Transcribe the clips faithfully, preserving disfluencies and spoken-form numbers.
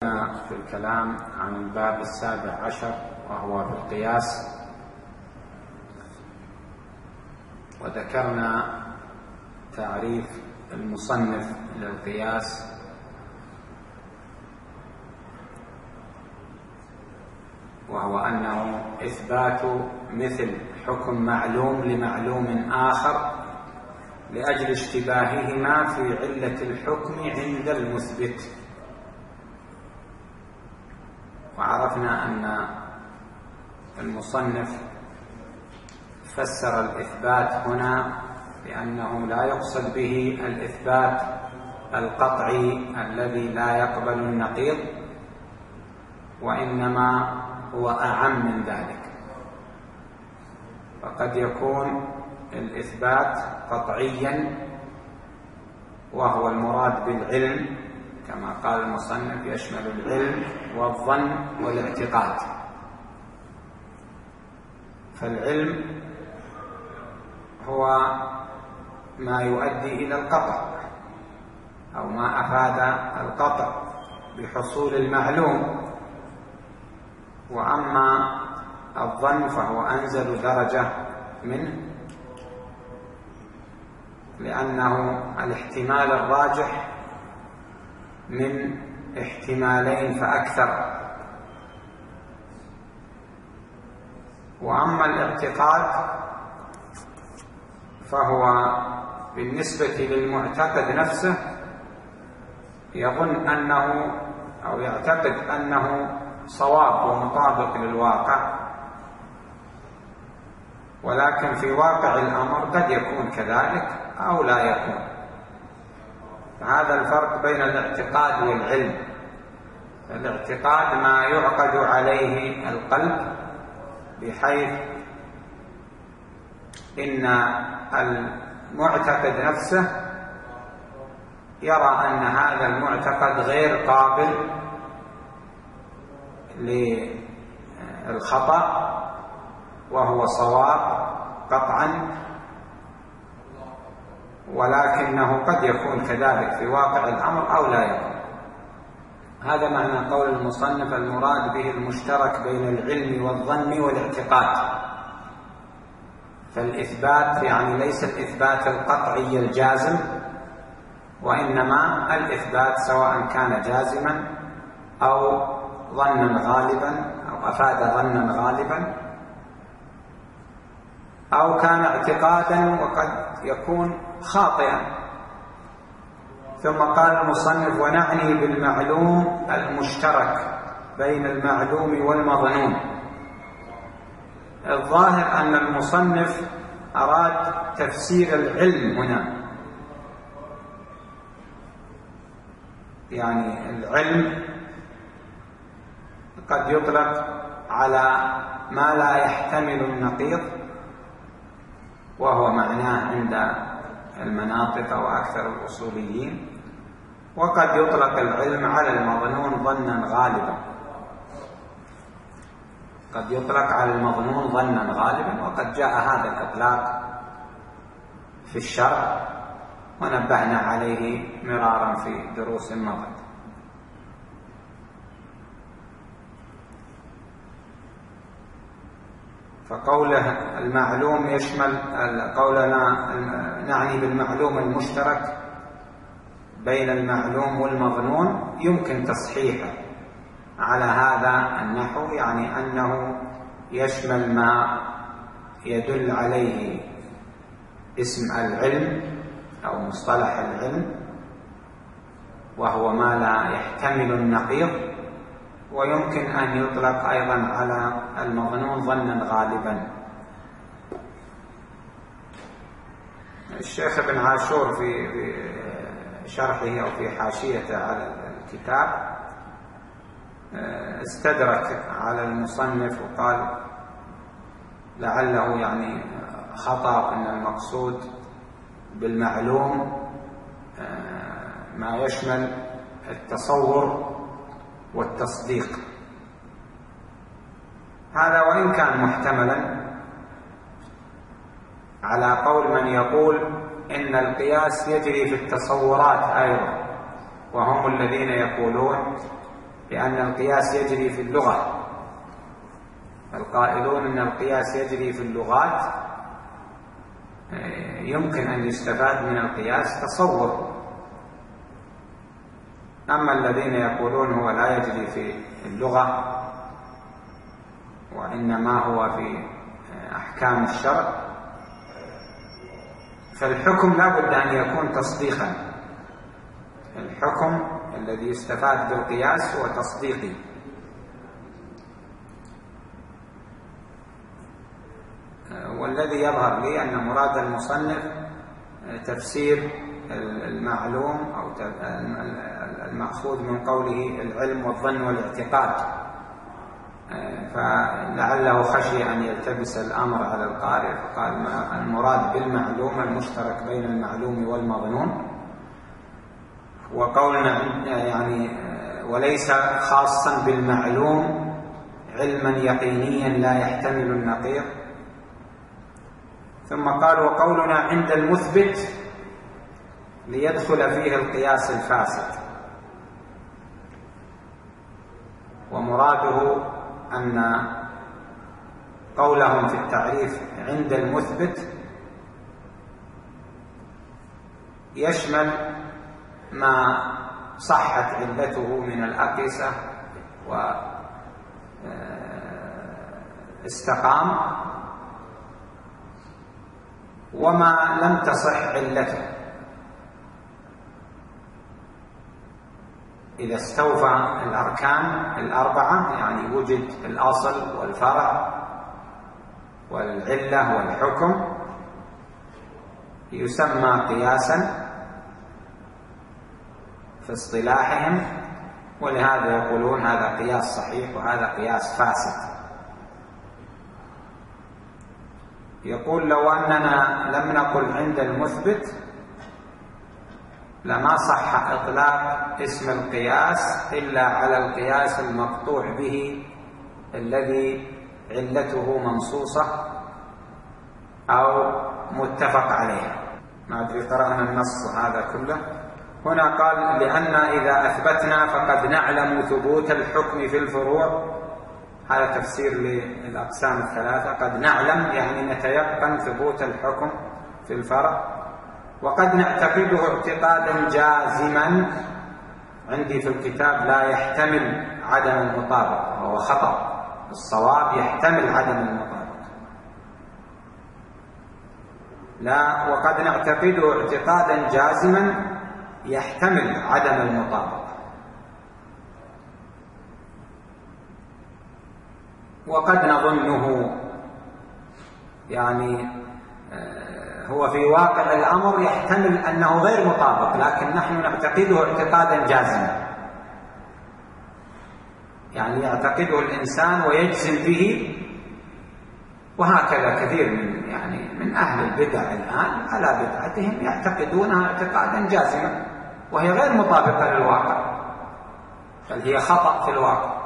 في الكلام عن الباب السابع عشر وهو في القياس، وذكرنا تعريف المصنف للقياس وهو أنه إثبات مثل حكم معلوم لمعلوم آخر لأجل اشتباههما في علة الحكم عند المثبت. وعرفنا أن المصنف فسر الإثبات هنا بأنه لا يقصد به الإثبات القطعي الذي لا يقبل النقيض، وإنما هو أعم من ذلك. فقد يكون الإثبات قطعيا وهو المراد بالعلم، كما قال المصنف يشمل العلم والظن والاعتقاد. فالعلم هو ما يؤدي إلى القطع أو ما أفاد القطع بحصول المعلوم، وأما الظن فهو أنزل درجة منه، لأنه الاحتمال الراجح من احتمالين فأكثر. وأما الاعتقاد فهو بالنسبة للمعتقد نفسه يظن أنه أو يعتقد أنه صواب ومطابق للواقع، ولكن في واقع الأمر قد يكون كذلك أو لا يكون. هذا الفرق بين الاعتقاد والعلم. الاعتقاد ما يعقد عليه القلب بحيث إن المعتقد نفسه يرى أن هذا المعتقد غير قابل للخطأ وهو صواب قطعا، ولكنه قد يكون كذلك في واقع الأمر أو لا يكون. هذا معنى قول المصنف المراد به المشترك بين العلم والظن والاعتقاد. فالإثبات يعني ليس الإثبات القطعي الجازم، وإنما الإثبات سواء كان جازما أو ظنا غالبا أو أفاد ظنا غالبا أو كان اعتقادا وقد يكون خاطئا. ثم قال المصنف ونعني بالمعلوم المشترك بين المعلوم والمظنون. الظاهر أن المصنف أراد تفسير العلم هنا، يعني العلم قد يطلق على ما لا يحتمل النقيض، وهو معناه عند المناطق وأكثر الأصوليين، وقد يطلق العلم على المظنون ظنا غالبا. قد يطلق على المظنون ظنا غالبا، وقد جاء هذا الإطلاق في الشرع ونبهنا عليه مرارا في دروس مضت. فقوله المعلوم يشمل قولنا نعني بالمعلوم المشترك بين المعلوم والمظنون يمكن تصحيحه على هذا النحو، يعني أنه يشمل ما يدل عليه اسم العلم أو مصطلح العلم، وهو ما لا يحتمل النقيض، ويمكن أن يطلق أيضا على المظنون ظنا غالبا. الشيخ ابن عاشور في شرحه أو في حاشيته على الكتاب استدرك على المصنف وقال لعله يعني خطأ أن المقصود بالمعلوم ما يشمل التصور والتصديق. هذا وإن كان محتملا على قول من يقول إن القياس يجري في التصورات أيضا، وهم الذين يقولون لأن القياس يجري في اللغة. القائلون أن القياس يجري في اللغات يمكن أن يستفاد من القياس تصور. أما الذين يقولون هو لا يجري في اللغة وإنما هو في أحكام الشرع، فالحكم لا بد أن يكون تصديقا. الحكم الذي يستفاد بالقياس هو تصديقي. والذي يظهر لي أن مراد المصنف تفسير المعلوم أو المأخوذ من قوله العلم والظن والاعتقاد، فلعله خشي أن يلتبس الأمر على القارئ فقال المراد بالمعلوم المشترك بين المعلوم والمظنون، وقولنا يعني وليس خاصا بالمعلوم علما يقينيا لا يحتمل النقيض. ثم قال وقولنا عند المثبت ليدخل فيه القياس الفاسد، ومراده أن قولهم في التعريف عند المثبت يشمل ما صحت علته من الأقيسة واستقام، وما لم تصح علته إذا استوفى الأركان الأربعة، يعني وجد الأصل والفرع والعلة والحكم، يسمى قياسا في اصطلاحهم، ولهذا يقولون هذا قياس صحيح وهذا قياس فاسد. يقول لو أننا لم نقل عند المثبت لما صح إطلاق اسم القياس إلا على القياس المقطوع به الذي علته منصوصة أو متفق عليها. ما أدري قرأنا النص هذا كله. هنا قال لأن إذا أثبتنا فقد نعلم ثبوت الحكم في الفروع، هذا تفسير للأقسام الثلاثة. قد نعلم يعني نتيقن ثبوت الحكم في الفرع، وقد نعتقده اعتقادا جازما، عندي في الكتاب لا يحتمل عدم المطابقة وهو خطأ، الصواب يحتمل عدم المطابقة، لا وقد نعتقده اعتقادا جازما يحتمل عدم المطابقة، وقد نظنه يعني هو في واقع الأمر يحتمل أنه غير مطابق، لكن نحن نعتقده اعتقادا جازما، يعني يعتقده الإنسان ويجزم به. وهكذا كثير من يعني من أهل البدع الآن على بدعتهم يعتقدونها اعتقادا جازما وهي غير مطابقة للواقع، بل هي خطأ في الواقع.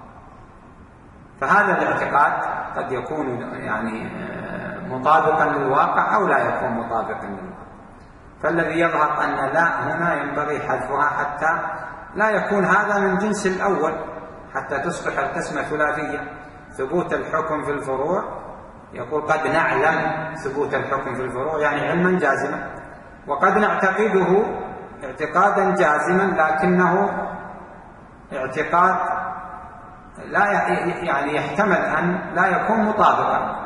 فهذا الاعتقاد قد يكون يعني مطابقا للواقع أو لا يكون مطابقا للواقع. فالذي يظهر أن لا هنا ينبغي حذفها حتى لا يكون هذا من جنس الأول، حتى تصبح القسمة ثلاثية. ثبوت الحكم في الفروع، يقول قد نعلم ثبوت الحكم في الفروع يعني علما جازما، وقد نعتقده اعتقادا جازما لكنه اعتقاد لا يعني يحتمل أن لا يكون مطابقا.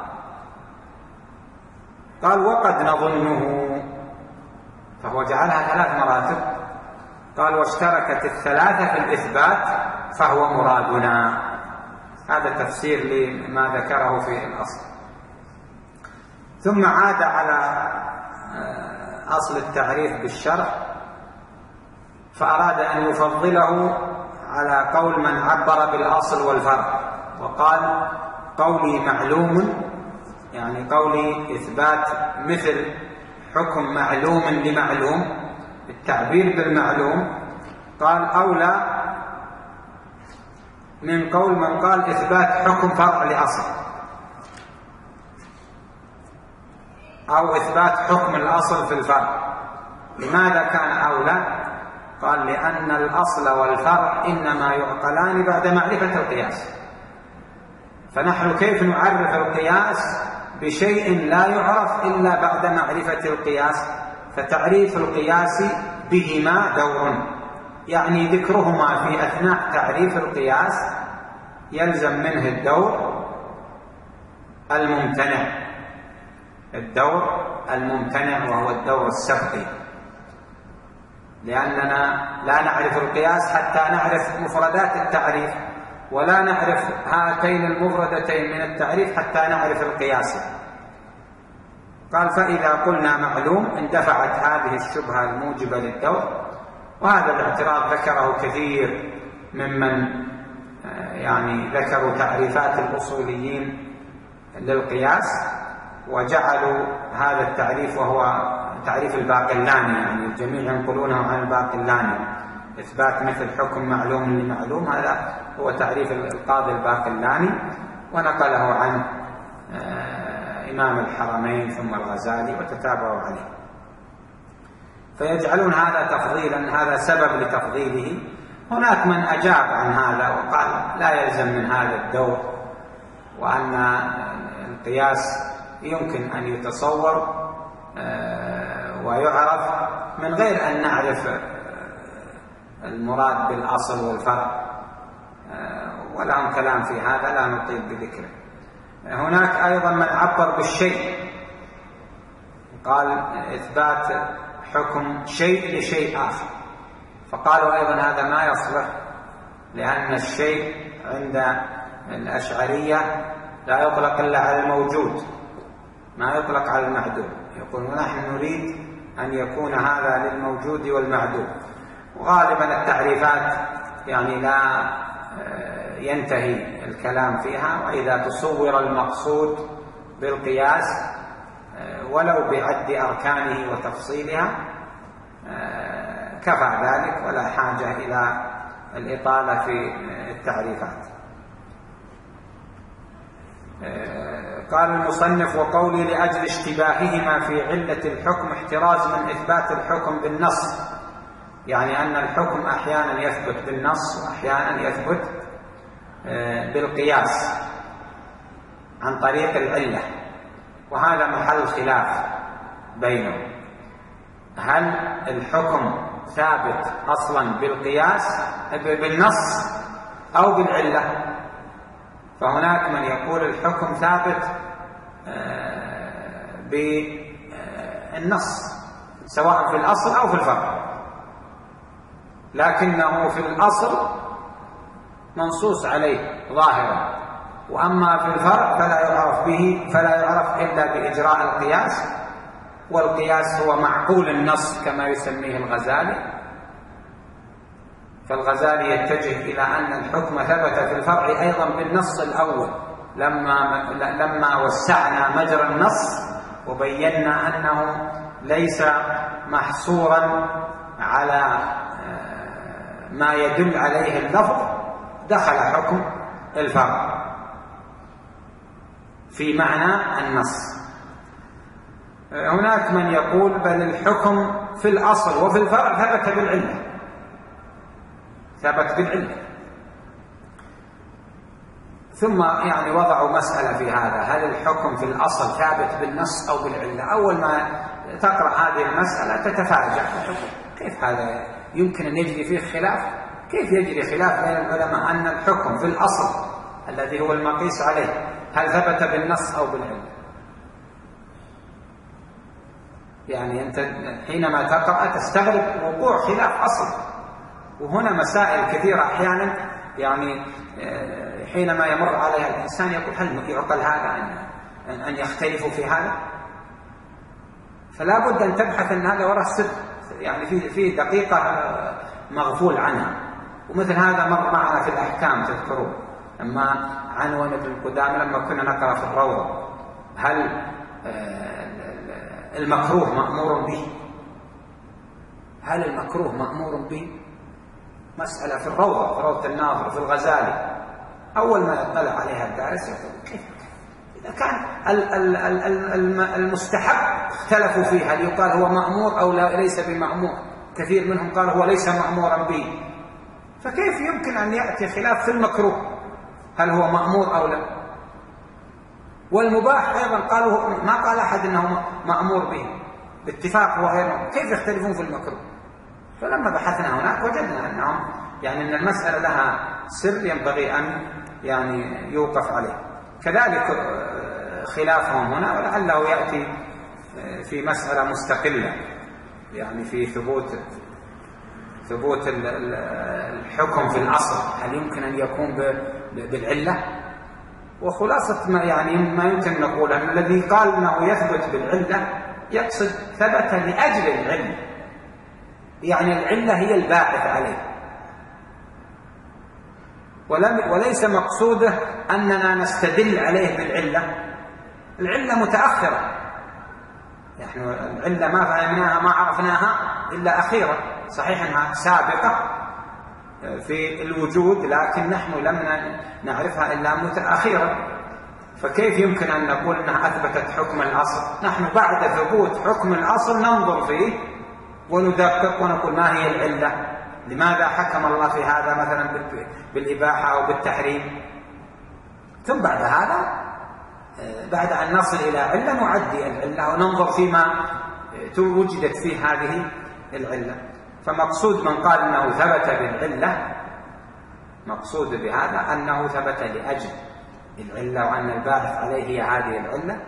قال وقد نظنه، فهو جعلها ثلاث مراتب. قال واشتركت الثلاثة في الإثبات فهو مرادنا. هذا تفسير لما ذكره في الأصل. ثم عاد على أصل التعريف بالشرع، فأراد أن يفضله على قول من عبر بالأصل والفرع، وقال قولي معلوم يعني قولي إثبات مثل حكم معلوم لمعلوم، التعبير بالمعلوم قال أولى من قول من قال إثبات حكم فرع لأصل، أو إثبات حكم الأصل في الفرع. لماذا كان أولى؟ قال لأن الأصل والفرع إنما يعقلان بعد معرفة القياس. فنحن كيف نعرف القياس بشيء لا يعرف إلا بعد معرفة القياس؟ فتعريف القياس بهما دور، يعني ذكرهما في أثناء تعريف القياس يلزم منه الدور الممتنع، الدور الممتنع وهو الدور السبقي، لأننا لا نعرف القياس حتى نعرف مفردات التعريف، ولا نعرف هاتين المفردتين من التعريف حتى نعرف القياس. قال فإذا قلنا معلوم اندفعت هذه الشبهة الموجبة للدور. وهذا الاعتراض ذكره كثير ممن يعني ذكروا تعريفات الأصوليين للقياس، وجعلوا هذا التعريف وهو تعريف الباقلاني، يعني الجميع ينقلونه عن الباقلاني، إثبات مثل حكم معلوم لمعلوم، هذا هو تعريف القاضي الباقلاني، ونقله عن إمام الحرمين ثم الغزالي وتتابعوا عليه. فيجعلون هذا تفضيلا، هذا سبب لتفضيله. هناك من أجاب عن هذا وقال لا يلزم من هذا الدور، وأن القياس يمكن أن يتصور ويعرف من غير أن نعرف المراد بالأصل والفرع، ولهم كلام في هذا لا نطيل بذكره. هناك أيضا من عبر بالشيء، قال إثبات حكم شيء لشيء آخر، فقالوا أيضا هذا ما يصلح، لأن الشيء عند الأشعرية لا يطلق إلا على الموجود، ما يطلق على المعدوم. يقولون نحن نريد أن يكون هذا للموجود والمعدوم. وغالبا التعريفات يعني لا ينتهي الكلام فيها، وإذا تصور المقصود بالقياس ولو بعد أركانه وتفصيلها كفى ذلك، ولا حاجة إلى الإطالة في التعريفات. قال المصنف وقولي لأجل اشتباههما في علة الحكم احتراز من إثبات الحكم بالنص، يعني أن الحكم أحيانا يثبت بالنص وأحيانا يثبت بالقياس عن طريق العلة، وهذا محل خلاف بينهم. هل الحكم ثابت أصلا بالقياس بالنص أو بالعلة؟ فهناك من يقول الحكم ثابت بالنص سواء في الأصل أو في الفرع، لكنه في الأصل منصوص عليه ظاهرا، وأما في الفرع فلا يعرف به فلا يعرف إلا بإجراء القياس، والقياس هو معقول النص كما يسميه الغزالي. فالغزالي يتجه إلى أن الحكم ثبت في الفرع أيضا بالنص الأول، لما لما وسعنا مجرى النص وبينا أنه ليس محصورا على ما يدل عليه اللفظ، دخل حكم الفرع في معنى النص. هناك من يقول بل الحكم في الأصل وفي الفرع ثبت بالعلة، ثبت بالعلة. ثم يعني وضعوا مسألة في هذا، هل الحكم في الأصل ثابت بالنص أو بالعلة؟ أول ما تقرأ هذه المسألة تتفاجأ، كيف هذا يمكن أن يجري فيه خلاف؟ كيف يجري خلاف بين العلماء أن الحكم في الأصل الذي هو المقيس عليه هل ثبت بالنص أو بالعلة؟ يعني أنت حينما تقرأ تستغرب وقوع خلاف أصل. وهنا مسائل كثيرة أحيانا يعني حينما يمر عليها الإنسان يقول هل يعقل هذا أن أن يختلفوا في هذا؟ فلا بد أن تبحث أن هذا وراء السر، يعني في في دقيقة مغفول عنها. ومثل هذا مر معنا في الأحكام، تذكرون لما عنون ابن قدامة لما كنا نقرأ في الروضة، هل المكروه مأمور به؟ هل المكروه مأمور به؟ مسألة في الروضة، في روضة الناظر، في الغزالي. أول ما يطلع عليها الدارس يقول كيف إذا كان المستحب اختلفوا فيه هل يقال هو مأمور أو لا ليس بمأمور، كثير منهم قال هو ليس مأمورا به، فكيف يمكن أن يأتي خلاف في المكروه هل هو مأمور أو لا؟ والمباح أيضا قالوا ما قال أحد أنه مأمور به باتفاق وغيره، كيف يختلفون في المكروه؟ فلما بحثنا هناك وجدنا أنهم يعني أن المسألة لها سر ينبغي أن يعني يوقف عليه. كذلك خلافهم هنا ولعله يأتي في مسألة مستقلة يعني في ثبوت ثبوت الحكم في الأصل، هل يمكن أن يكون بالعلة؟ وخلاصة ما يعني ما يمكن نقول أن الذي قال أنه يثبت بالعلة يقصد ثبت لأجل العلة، يعني العلة هي الباعث عليه، ولم وليس مقصوده أننا نستدل عليه بالعلة. العلة متأخرة، نحن يعني العلة ما فهمناها ما عرفناها إلا أخيرا، صحيح أنها سابقة في الوجود لكن نحن لم نعرفها إلا متأخرا، فكيف يمكن أن نقول أنها أثبتت حكم الأصل؟ نحن بعد ثبوت حكم الأصل ننظر فيه وندقق ونقول ما هي العلة، لماذا حكم الله في هذا مثلا بالإباحة أو بالتحريم، ثم بعد هذا بعد أن نصل إلى علة نعدي العلة وننظر فيما وجدت فيه هذه العلة. فمقصود من قال أنه ثبت بالعلة مقصود بهذا أنه ثبت لأجل العلة وأن الباعث عليه هي هذه العلة.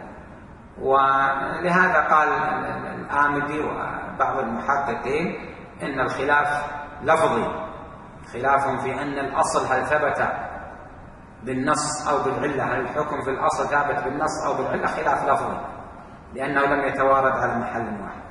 ولهذا قال الآمدي وبعض المحققين إن الخلاف لفظي، خلاف في أن الأصل هل ثبت بالنص أو بالعلة، هل الحكم في الأصل ثابت بالنص أو بالعلة، خلاف لفظي لأنه لم يتوارد على محل واحد.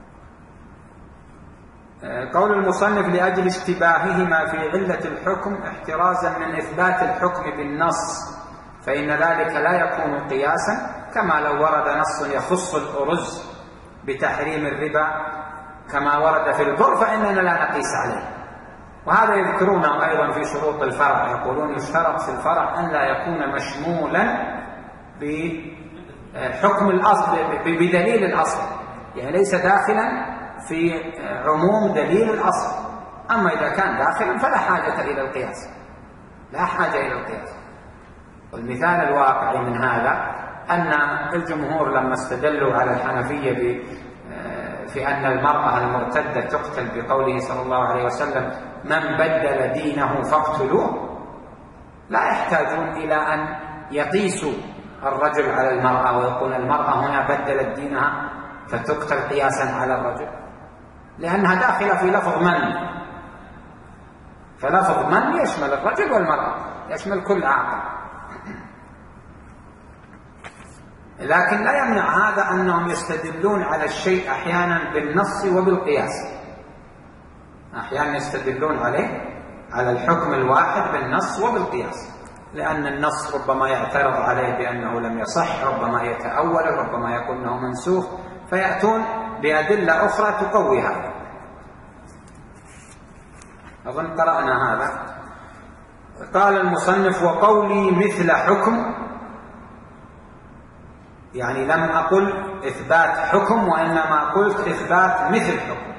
قول المصنف لأجل اشتباههما في علة الحكم احترازا من إثبات الحكم بالنص، فإن ذلك لا يكون قياسا، كما لو ورد نص يخص الأرز بتحريم الربا كما ورد في البر فإننا لا نقيس عليه. وهذا يذكرونه أيضا في شروط الفرع، يقولون يشترط في الفرع أن لا يكون مشمولا بحكم الأصل بدليل الأصل، يعني ليس داخلا في عموم دليل الأصل. أما إذا كان داخلا فلا حاجة إلى القياس، لا حاجة إلى القياس. والمثال الواقعي من هذا أن الجمهور لما استدلوا على الحنفية في أن المرأة المرتدة تقتل بقوله صلى الله عليه وسلم من بدل دينه فاقتلوه، لا يحتاجون إلى أن يقيسوا الرجل على المرأة ويقول المرأة هنا بدلت دينها فتقتل قياسا على الرجل، لأنها داخلة في لفظ من، فلفظ من يشمل الرجل والمرأة، يشمل كل عاقل. لكن لا يمنع هذا أنهم يستدلون على الشيء أحيانا بالنص وبالقياس، أحيانا يستدلون عليه على الحكم الواحد بالنص وبالقياس، لأن النص ربما يعترض عليه بأنه لم يصح، ربما يتأول، ربما يكون أنه منسوخ، فيأتون بأدلة أخرى تقوي هذا. أظن قرأنا هذا. قال المصنف وقولي مثل حكم، يعني لم أقل إثبات حكم وإنما قلت إثبات مثل حكم،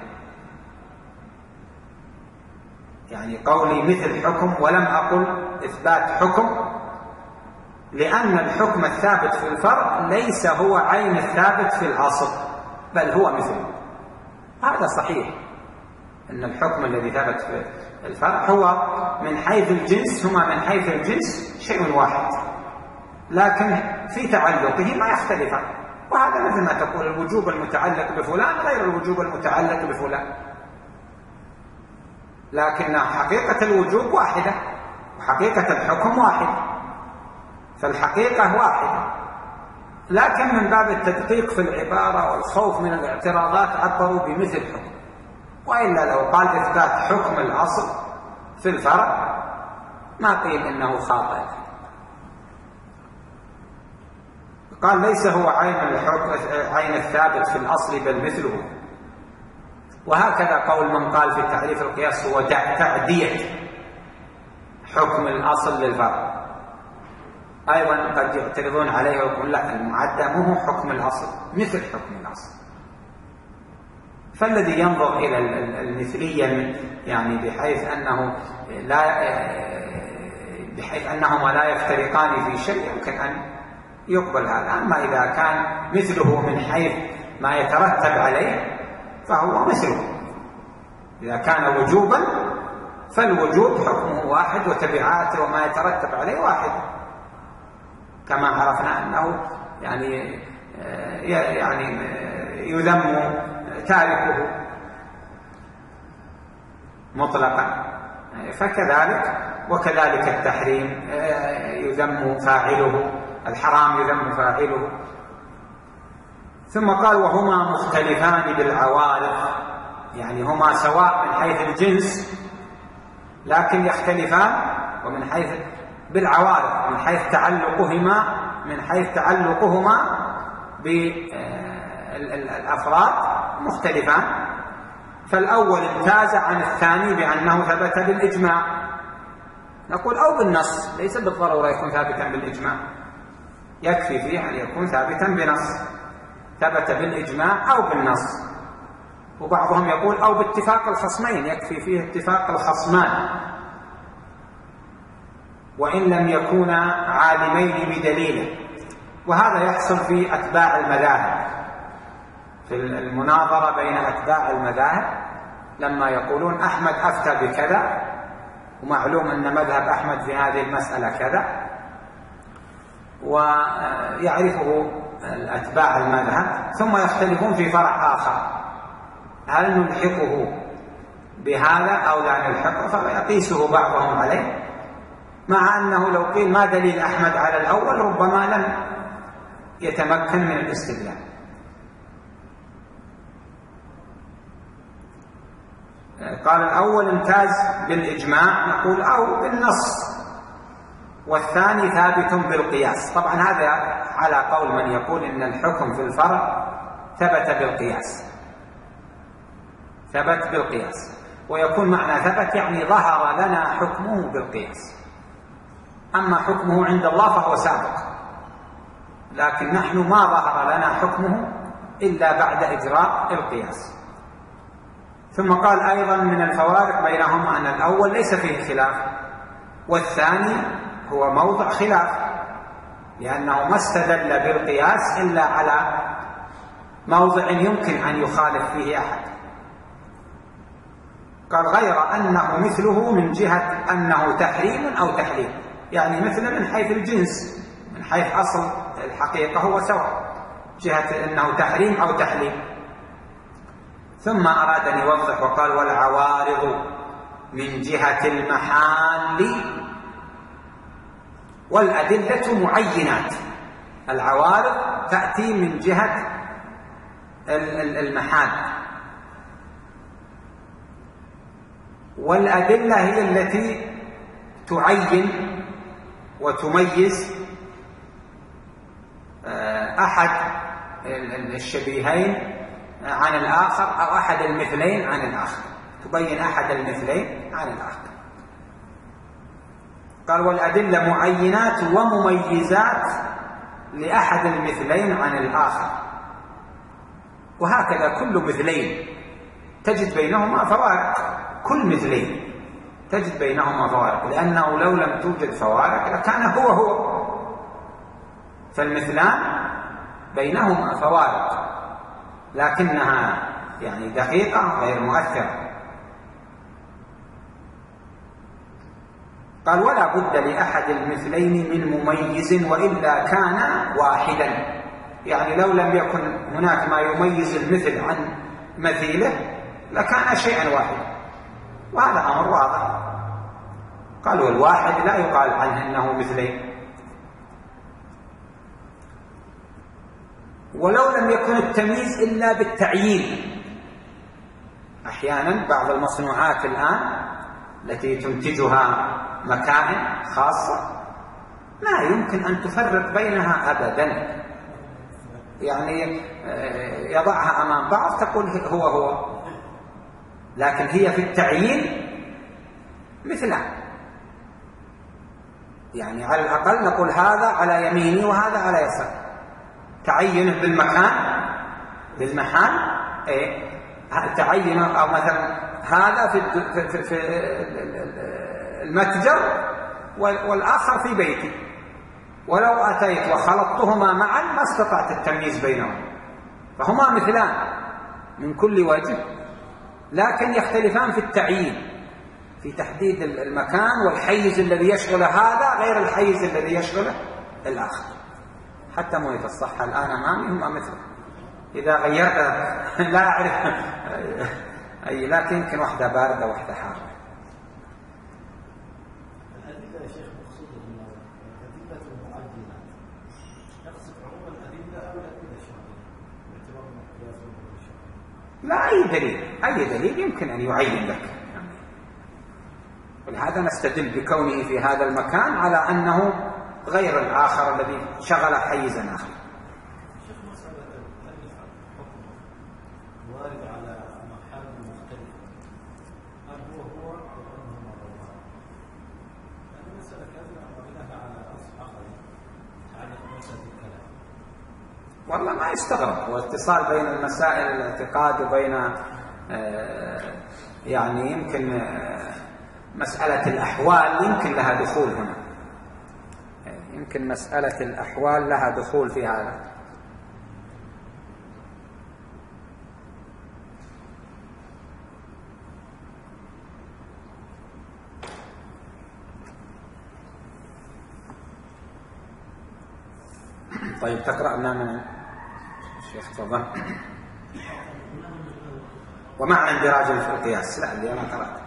يعني قولي مثل حكم ولم أقل إثبات حكم، لأن الحكم الثابت في الفرع ليس هو عين الثابت في الأصل بل هو مثله. هذا صحيح أن الحكم الذي ثبت في الفرع هو من حيث الجنس، هما من حيث الجنس شيء واحد، لكن في تعلقه ما يختلفان. وهذا مثل ما تقول الوجوب المتعلق بفلان غير الوجوب المتعلق بفلان، لكن حقيقة الوجوب واحدة وحقيقة الحكم واحدة، فالحقيقة واحدة، لكن من باب التدقيق في العبارة والخوف من الاعتراضات عبروا بمثل حكم. وإلا لو قال إثبات حكم الأصل في الفرع ما قيل إنه خاطئ. قال ليس هو عين الحكم عين الثابت في الأصل بل مثله. وهكذا قول من قال في تعريف القياس هو تعدية حكم الأصل للفرع، أيضا قد يعترضون عليه ويقول لا، المعدى مو حكم الأصل مثل حكم الأصل. فالذي ينظر إلى المثلية يعني بحيث أنه لا بحيث أنهما لا يفترقان في شيء يمكن أن يقبل هذا. أما إذا كان مثله من حيث ما يترتب عليه فهو مثله. إذا كان وجوبا فالوجوب حكمه واحد وتبعاته وما يترتب عليه واحد، كما عرفنا أنه يعني يعني يذم تاركه مطلقا، فكذلك وكذلك التحريم يذم فاعله، الحرام يذم فاعله. ثم قال وهما مختلفان بالعوارض، يعني هما سواء من حيث الجنس لكن يختلفان ومن حيث بالعوارض، من حيث تعلقهما من حيث تعلقهما بالأفراد مختلفان. فالأول امتاز عن الثاني بأنه ثبت بالإجماع، نقول أو بالنص، ليس بالضرورة يكون ثابتا بالإجماع، يكفي فيه أن يكون ثابتا بنص، ثبت بالإجماع أو بالنص. وبعضهم يقول أو باتفاق الخصمين، يكفي فيه اتفاق الخصمان وإن لم يكونا عالمين بدليله. وهذا يحصل في أتباع المذاهب، في المناظرة بين أتباع المذاهب لما يقولون أحمد أفتى بكذا ومعلوم أن مذهب أحمد في هذه المسألة كذا، ويعرفه أتباع المذهب، ثم يختلفون في فرع آخر هل نلحقه بهذا أو لا نلحقه، فيقيسه بعضهم عليه، مع أنه لو قيل ما دليل أحمد على الأول ربما لم يتمكن من الاستدلال. قال الأول امتاز بالإجماع، نقول أو بالنص، والثاني ثابت بالقياس. طبعا هذا على قول من يقول إن الحكم في الفرع ثبت بالقياس، ثبت بالقياس، ويكون معنى ثبت يعني ظهر لنا حكمه بالقياس، أما حكمه عند الله فهو سابق، لكن نحن ما ظهر لنا حكمه إلا بعد إجراء القياس. ثم قال أيضا من الفوارق بينهما أن الأول ليس فيه خلاف والثاني هو موضع خلاف، لأنه ما استدل بالقياس إلا على موضع يمكن أن يخالف فيه أحد. قال غير أنه مثله من جهة أنه تحريم أو تحليل، يعني مثل من حيث الجنس، من حيث أصل الحقيقة هو سواء، جهة أنه تحريم أو تحليل. ثم أراد أن يوضح وقال والعوارض من جهة المحال والأدلة معينات. العوارض تأتي من جهة المحال، والأدلة هي التي تعين وتميز أحد الشبيهين عن الآخر أو أحد المثلين عن الآخر، تبين أحد المثلين عن الآخر. قال والأدلة معينات ومميزات لأحد المثلين عن الآخر. وهكذا كل مثلين تجد بينهما فوارق، كل مثلين تجد بينهما فوارق، لأنه لو لم توجد فوارق لكان هو هو، فالمثلان بينهما فوارق لكنها يعني دقيقة غير مؤثرة. قال ولا بد لأحد المثلين من مميز وإلا كان واحدا، يعني لو لم يكن هناك ما يميز المثل عن مثيله لكان شيئا واحدا، وهذا أمر واضح. قال والواحد لا يقال عنه أنه مثلين. ولو لم يكن التمييز إلا بالتعيين، أحيانا بعض المصنوعات الآن التي تنتجها مكائن خاصة لا يمكن أن تفرق بينها أبدا، يعني يضعها أمام بعض تقول هو هو، لكن هي في التعيين مثلها، يعني على الأقل نقول هذا على يميني وهذا على يسار، تعينه بالمكان بالمحل إيه تعين، أو مثلا هذا في في المتجر والآخر في بيتي، ولو أتيت وخلطتهما معا ما استطعت التمييز بينهم، فهما مثلان من كل وجه، لكن يختلفان في التعيين، في تحديد المكان والحيز الذي يشغله هذا غير الحيز الذي يشغله الآخر. حتى موية الصحة الآن أمامي هما مثله، إذا غيرت لا أعرف أي، لكن يمكن واحدة باردة واحدة حارة. الأدلة يا شيخ مقصودة الأدلة المعجلة، يقصد عموم الأدلة أو الأدلة الشرعية باعتبار القياس والشرع؟ لا، أي دليل، أي دليل يمكن أن يعين لك، ولهذا نستدل بكونه في هذا المكان على أنه غير الآخر الذي شغل حيزا آخر. شيخ مسألة تأليف الحكم وارد على مرحلة مختلفة، هل هو هو أو أنه مرة؟ هذه مسألة كاملة وبناها على أصل آخر تعلق بمسألة الكلام. والله ما يستغرب، واتصال بين المسائل الاعتقاد وبين آه يعني يمكن آه مسألة الأحوال يمكن لها دخول هنا، يمكن مسألة الأحوال لها دخول في هذا. طيب تقرأ لنا من الشيخ تفضل. ومعنى اندراج في القياس، لا اللي أنا قرأت.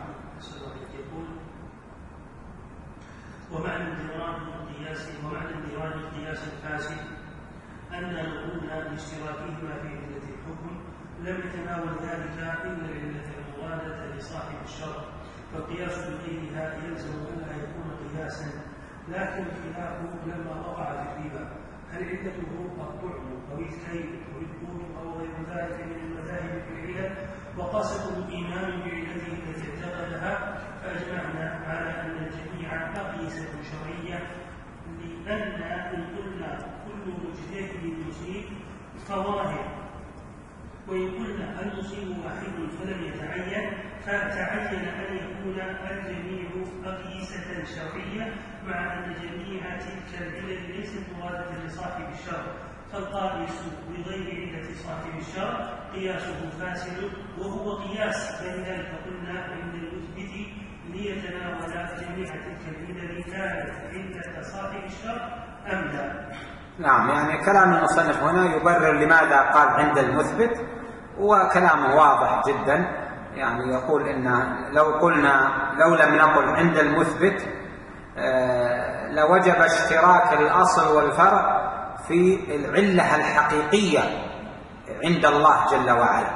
ومعنى اندراج القياس ومعنى اندراج القياس الفاسد أن نقول لاشتراكهما في علة الحكم لم يتناول ذلك إلا العلة المرادة لصاحب الشرع، فالقياس بغيرها يلزم ألا يكون قياسا، لكن خلافه لما وقع في الربا هل علته الطعم أو الكيل أو القوت أو غير ذلك من المذاهب في العلل، وقصدوا الإيمان بعلته التي اعتقدها، فأجمعنا على أن الجميع أقيسة شرعية، لأن إن قلنا كل مجتهد يصيب فظاهر، وإن قلنا المصيب واحد فلم يتعين فتعين أن يكون الجميع أقيسة شرعية، مع أن جميع تلك العلل ليست مرادة لصاحب الشرع، فالقائس بغير علة صاحب الشرع قياسه فاسد وهو قياس، فلذلك قلنا إن المثبت ليتناول جميع تلك العلل كانت علة صاحب الشرع أم لا. نعم، يعني كلام المصنف هنا يبرر لماذا قال عند المثبت، وكلامه واضح جدا، يعني يقول إن لو قلنا لو لم نقل عند المثبت آه لوجب اشتراك الأصل والفرع في العلة الحقيقية عند الله جل وعلا،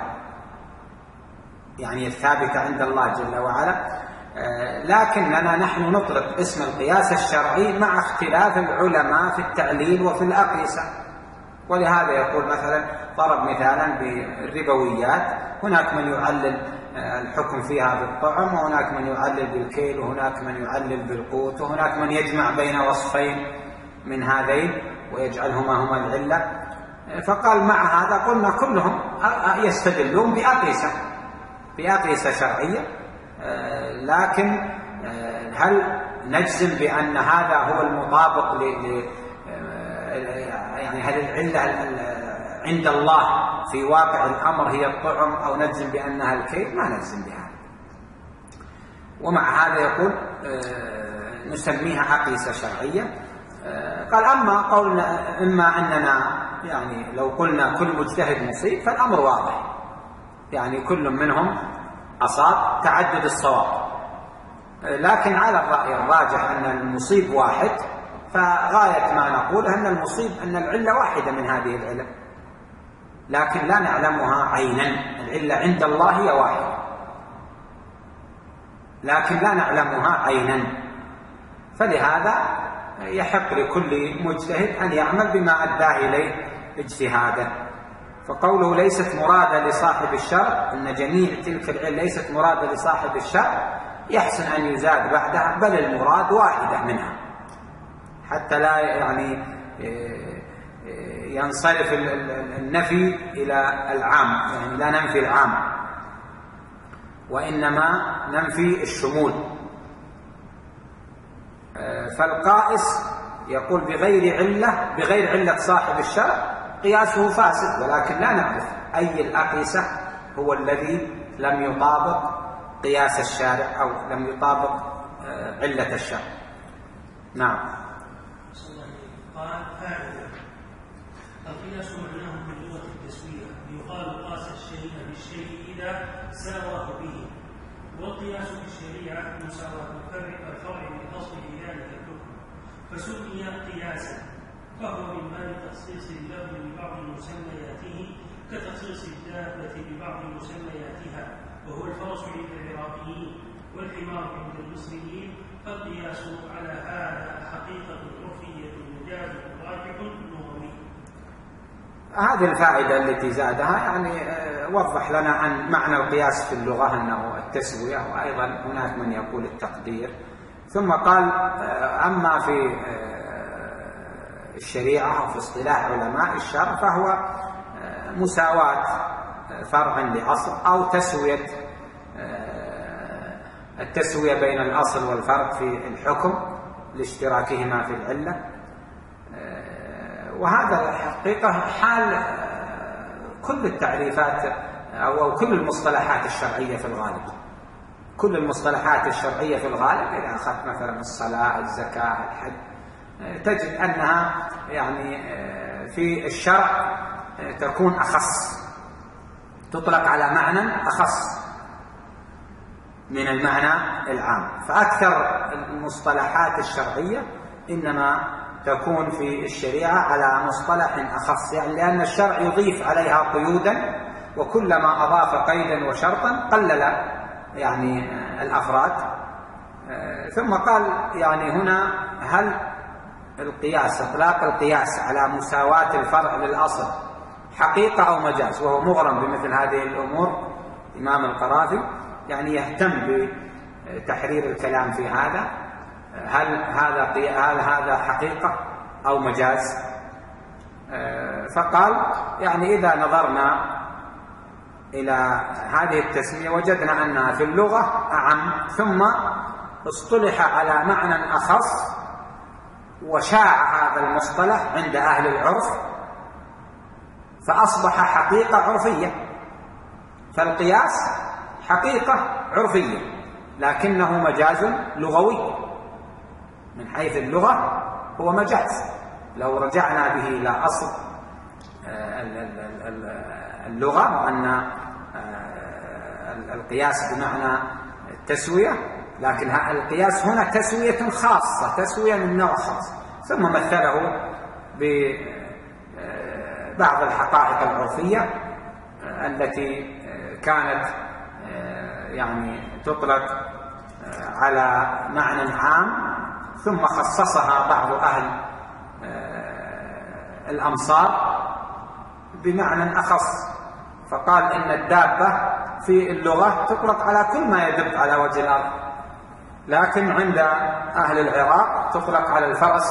يعني الثابتة عند الله جل وعلا، آه لكننا نحن نطلق اسم القياس الشرعي مع اختلاف العلماء في التعليل وفي الأقيسة. ولهذا يقول مثلا ضرب مثالا بالربويات، هناك من يعلل الحكم فيها بالطعم، وهناك من يعلل بالكيل، وهناك من يعلل بالقوت، وهناك من يجمع بين وصفين من هذين ويجعلهما هما العلة. فقال مع هذا قلنا كلهم يستدلون بأقيسة بأقيسة شرعية، لكن هل نجزم بأن هذا هو المطابق ل يعني هل العلة عند الله في واقع الأمر هي الطعم أو نجزم بأنها الكيل؟ ما نجزم بها. ومع هذا يقول نسميها أقيسة شرعية. قال أما قولنا إما أننا يعني لو قلنا كل مجتهد مصيب فالأمر واضح، يعني كل منهم أصاب تعدد الصواب، لكن على الرأي الراجح أن المصيب واحد، فغاية ما نقول أن المصيب أن العلة واحدة من هذه العلة، لكن لا نعلمها عينا. العلة عند الله هي واحدة لكن لا نعلمها عينا، فلهذا يحق لكل مجتهد أن يعمل بما أدى إليه اجتهادا. فقوله ليست مرادة لصاحب الشرع، أن جميع تلك العلة ليست مرادة لصاحب الشرع، يحسن أن يزاد بعدها بل المراد واحدة منها، حتى لا يعني ينصرف النفي إلى العام، يعني لا ننفي العام وإنما ننفي الشمول. فالقائس يقول بغير علة بغير علة صاحب الشرع قياسه فاسد، ولكن لا نعرف أي الأقيسة هو الذي لم يطابق قياس الشارع أو لم يطابق علة الشرع. نعم. قال فاعل القياس معناه في اللغة التسوية، يقال قاس الشيء بالشيء إذا ساواه به، والقياس في الشريعة مساواة الفرع الفرع بالأصل في ذلك الحكم، فسمي قياسا، فهو من باب تخصيص اللفظ ببعض مسمياته كتخصيص الدابة ببعض مسمياتها، وهو الفرس عند العراقيين والحمار عند المصريين. فالقياس على هذا حقيقة عرفية مجاز راجح لغوي. هذه الفائدة التي زادها يعني وضح لنا عن معنى القياس في اللغة أنه التسوية، وأيضا هناك من يقول التقدير. ثم قال أما في الشريعة أو في اصطلاح علماء الشرع فهو مساواة فرع لأصل أو تسوية التسوية بين الأصل والفرع في الحكم لاشتراكهما في العلة. وهذا الحقيقة حال كل التعريفات أو كل المصطلحات الشرعية في الغالب. كل المصطلحات الشرعية في الغالب إذا أخذت مثلا الصلاة، الزكاة، الحج، تجد أنها يعني في الشرع تكون أخص، تطلق على معنى أخص من المعنى العام. فأكثر المصطلحات الشرعية إنما تكون في الشريعة على مصطلح أخص، يعني لأن الشرع يضيف عليها قيودا، وكلما أضاف قيدا وشرطا قلل يعني الأفراد. ثم قال يعني هنا هل القياس إطلاق القياس على مساواة الفرع للأصل حقيقة أو مجاز؟ وهو مغرم بمثل هذه الأمور. إمام القرافي يعني يهتم بتحرير الكلام في هذا، هل هذا هل هذا حقيقة أو مجاز؟ فقال يعني إذا نظرنا إلى هذه التسمية وجدنا أنها في اللغة أعم، ثم اصطلح على معنى أخص، وشاع هذا المصطلح عند أهل العرف فأصبح حقيقة عرفية. فالقياس حقيقة عرفية لكنه مجاز لغوي، من حيث اللغة هو مجاز. لو رجعنا به إلى أصل اللغة وأن القياس بمعنى التسوية، لكن القياس هنا تسوية خاصة، تسوية من نوع خاص، ثم مثله ببعض الحقائق العرفية التي كانت يعني تطلق على معنى عام، ثم خصصها بعض أهل الأمصار بمعنى أخص، فقال إن الدابة في اللغة تطلق على كل ما يدب على وجه الأرض، لكن عند أهل العراق تطلق على الفرس،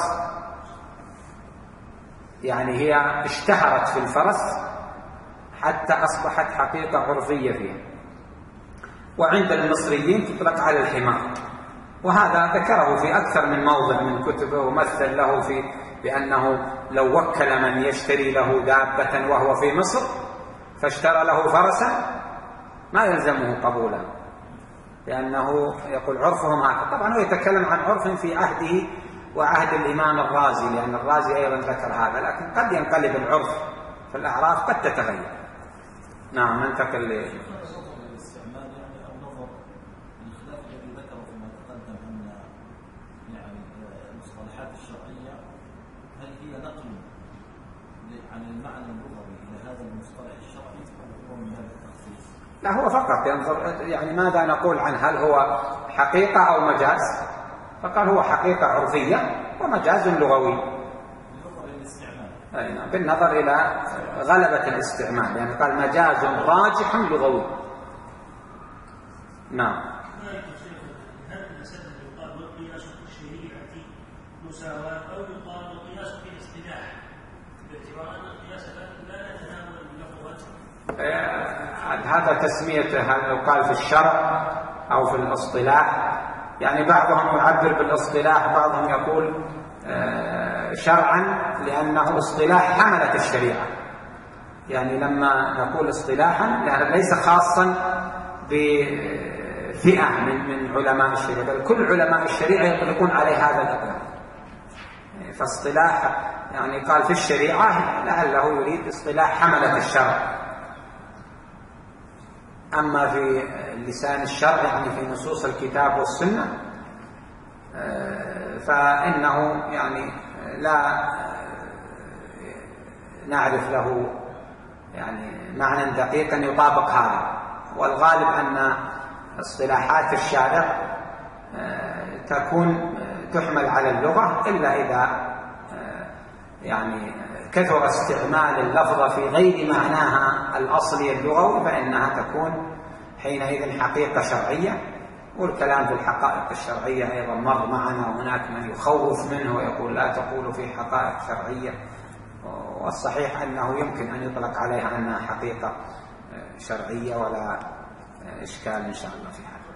يعني هي اشتهرت في الفرس حتى أصبحت حقيقة عرفية فيها. وعند المصريين تطلق على الحمار، وهذا ذكره في أكثر من موضع من كتبه، ومثل له في بأنه لو وكل من يشتري له دابة وهو في مصر فاشترى له فرسا ما يلزمه قبولا، لأنه يقول عرفهم هكذا. طبعا هو يتكلم عن عرف في عهده وعهد الإمام الرازي، لأن الرازي أيضا ذكر هذا، لكن قد ينقلب العرف في الأعراف قد تتغير. نعم. ننتقل ل لا، هو فقط ينظر يعني ماذا نقول عنه، هل هو حقيقة أو مجاز؟ فقال هو حقيقة عرفية ومجاز لغوي، بالنظر إلى غلبة الاستعمال، يعني قال مجاز راجح لغوي. نعم. مساواة أو يقال القياس في الاصطلاح، باعتبار أن القياس لا يتناول اللفظ هذا تسميته يقال في الشرع أو في الاصطلاح، يعني بعضهم يعبر بالاصطلاح، بعضهم يقول شرعا لأنه اصطلاح حملة الشريعة. يعني لما نقول اصطلاحا يعني ليس خاصا بفئة من من علماء الشريعة، بل كل علماء الشريعة يطلقون عليه هذا الإطلاق. فاصطلاح يعني قال في الشريعة لعله يريد اصطلاح حملة الشرع. أما في لسان الشرع يعني في نصوص الكتاب والسنة فإنه يعني لا نعرف له يعني معنى دقيقا يطابق هذا، والغالب أن اصطلاحات الشارع تكون تحمل على اللغة، إلا إذا يعني كثر استعمال اللفظة في غير معناها الأصلي اللغوي فإنها تكون حينئذ حقيقة شرعية. والكلام في الحقائق الشرعية أيضا مر معنا، وهناك من يخوف منه ويقول لا تقولوا في حقائق شرعية، والصحيح أنه يمكن أن يطلق عليها أنها حقيقة شرعية ولا إشكال إن شاء الله في هذا.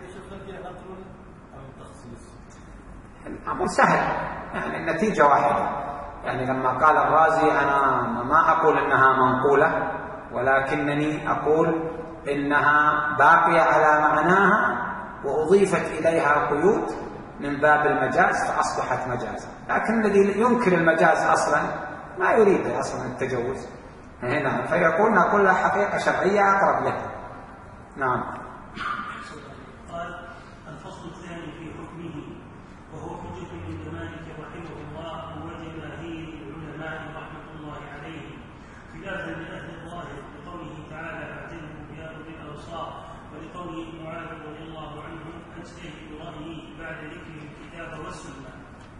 الأمر سهل، يعني النتيجة واحدة. يعني لما قال الرازي أنا ما أقول إنها منقولة، ولكنني أقول إنها باقية على معناها وأضيفت إليها قيود من باب المجاز فأصبحت مجازا. لكن الذي ينكر المجاز أصلا ما يريد أصلا التجوز هنا، فيقول نقول له حقيقة شرعية أقرب له. نعم. قال الفصل الثاني في حكمه، وهو حجة من مالك رحمه الله وجماهير العلماء رحمة الله عليهم، خلافا لأهل الظاهر لقوله تعالى فاعتبروا يا أولي الأبصار، ولقوله معاذ رضي الله عنه أجتهد برأيه بعد ذكر الكتاب والسنة.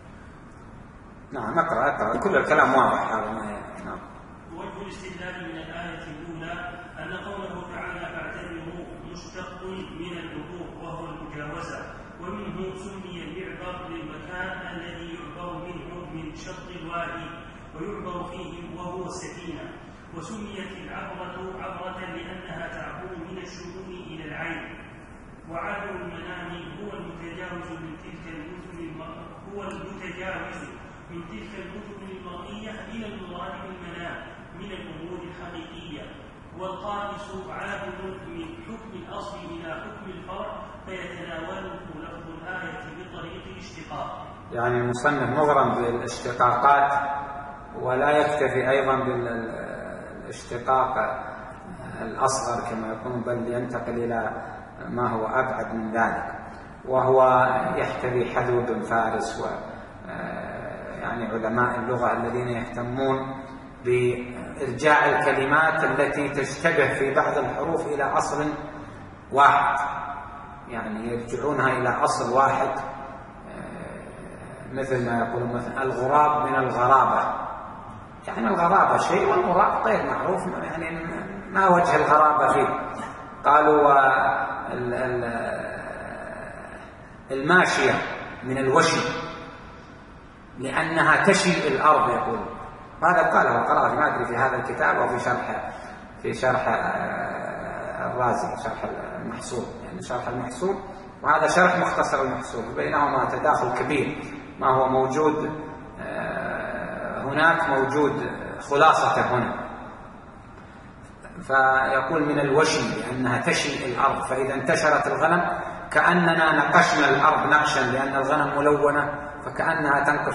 نعم اقرأ اقرأ كل الكلام واضح هذا. نعم. وجه الاستدلال من الآية الأولى أن قوله تعالى فاعتبروا مشتق من العبور وهو المجاوزة، ومنه سمي المعبر للمكان الذي يعبر منه من شط الوادي ويعبر فيه وهو السكينة، وسميت العبرة عبرة لأنها تعبر من الشؤون إلى العين، وعابر المنام هو المتجاوز من تلك المدن هو المتجاوز من تلك المدن المرئية إلى المراد بالمنام من الأمور الحقيقية، والقائس عابر من حكم الأصل إلى حكم الفرع فيتناوله لفظ الآية بطريق الاشتقاق. يعني المصنف مغرم بالاشتقاقات ولا يكتفي أيضا بالاشتقاق الأصغر كما يقول، بل ينتقل إلى ما هو أبعد من ذلك، وهو يحتوي حذو بن فارس و يعني علماء اللغة الذين يهتمون بإرجاع الكلمات التي تشتبه في بعض الحروف إلى أصل واحد، يعني يرجعونها إلى أصل واحد، مثل ما يقولون مثلا الغراب من الغرابة، يعني الغرابة شيء والغراب غير معروف، يعني ما وجه الغرابة فيه. قالوا الماشية من الوشي لأنها تشي الأرض، يقول هذا قاله وقرأه ما أدري في هذا الكتاب أو في شرح في شرح الرازي، شرح المحصول، يعني شرح المحصول وهذا شرح مختصر المحصول، بينهما تداخل كبير، ما هو موجود هناك موجود خلاصته هنا. فيقول من الوشي لأنها تشي الأرض، فإذا انتشرت الغنم كأننا نقشنا الأرض نقشا لأن الغنم ملونة فكأنها تنقش.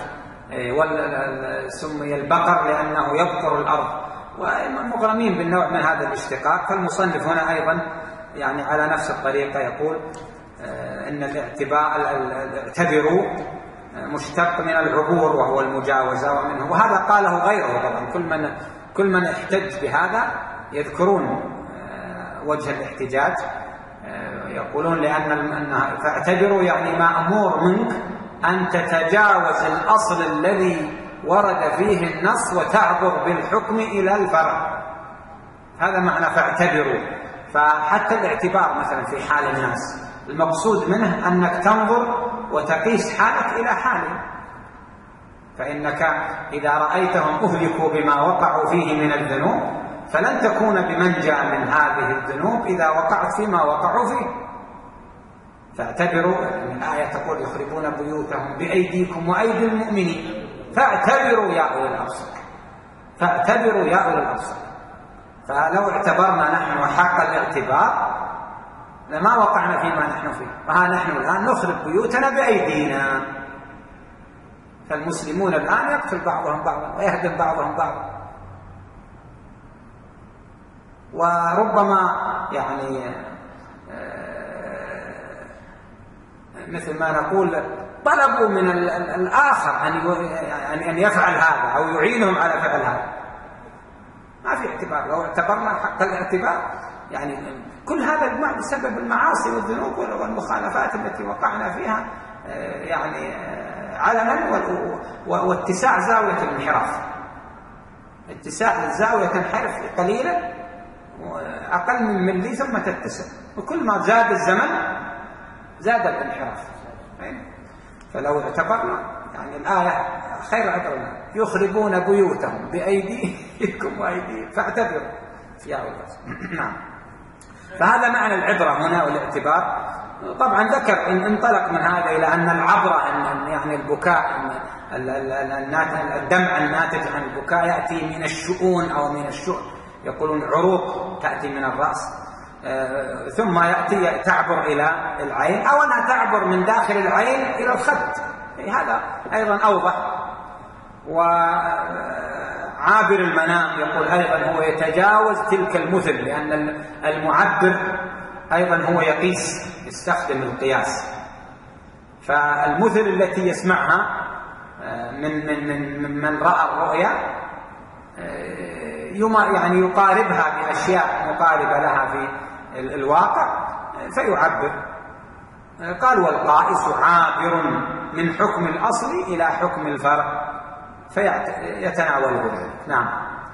سمي البقر لأنه يبقر الأرض، ومغرمين بالنوع من هذا الاشتقاق. فالمصنف هنا أيضا يعني على نفس الطريقة يقول إن الاعتبار اعتبروا مشتق من العبور وهو المجاوزة ومنه، وهذا قاله غيره طبعا. كل من كل من احتج بهذا يذكرون وجه الاحتجاج، يقولون لأن أنها فاعتبروا يعني مأمور منك أن تتجاوز الأصل الذي ورد فيه النص وتعبر بالحكم إلى الفرع، هذا معنى فاعتبروا. فحتى الاعتبار مثلا في حال الناس المقصود منه أنك تنظر وتقيس حالك إلى حاله، فإنك إذا رأيتهم أهلكوا بما وقعوا فيه من الذنوب فلن تكون بمنجى من هذه الذنوب إذا وقعت فيما وقعوا فيه. فاعتبروا، الآية تقول يخربون بيوتهم بأيديكم وأيدي المؤمنين فاعتبروا يا أولي الأبصار، فاعتبروا يا أولي الأبصار. فلو اعتبرنا نحن وحق الاعتبار لما وقعنا فيما نحن فيه. وها نحن الآن نخرب بيوتنا بأيدينا. فالمسلمون الآن يقتل بعضهم بعضا ويهدم بعضهم بعضا. وربما يعني مثل ما نقول طلبوا من الآخر أن يفعل هذا أو يعينهم على فعل هذا. ما في اعتبار. لو اعتبرنا حق الاعتبار يعني كل هذا بسبب المعاصي والذنوب والمخالفات التي وقعنا فيها يعني علنا، واتساع زاوية الانحراف. اتساع الزاوية تنحرف قليلا أقل من ملي ثم تتسع، وكل ما زاد الزمن زاد الانحراف. فلو اعتبرنا يعني الآية خير عبرنا يخربون بيوتهم بأيديكم وأيديهم فاعتبروا يا الله. نعم. فهذا معنى العبرة هنا والاعتبار. طبعا ذكر إن انطلق من هذا إلى أن العبرة أن يعني البكاء، الدمع الناتج عن البكاء يأتي من الشؤون أو من الشؤم، يقولون عروق تأتي من الرأس ثم يأتي تعبر إلى العين، أو أنها تعبر من داخل العين إلى الخد. هذا أيضا أوضح. وعابر المنام يقول أيضا هو يتجاوز تلك المثل، لأن المعبر أيضا هو يقيس، يستخدم القياس. فالمثل التي يسمعها من من من من رأى الرؤيا يعني يقاربها بأشياء مقاربة لها في الواقع فيعبر. قال والقائس عابر من حكم الأصل إلى حكم الفرع فيتناوله ذلك. نعم.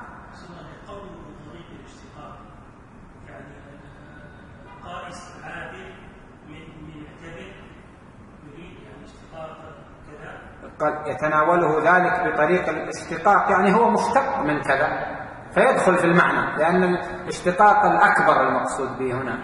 قال يتناوله ذلك بطريق الاشتقاق، يعني هو مشتق من كذا فيدخل في المعنى، لأن الاشتقاق الأكبر المقصود به هنا.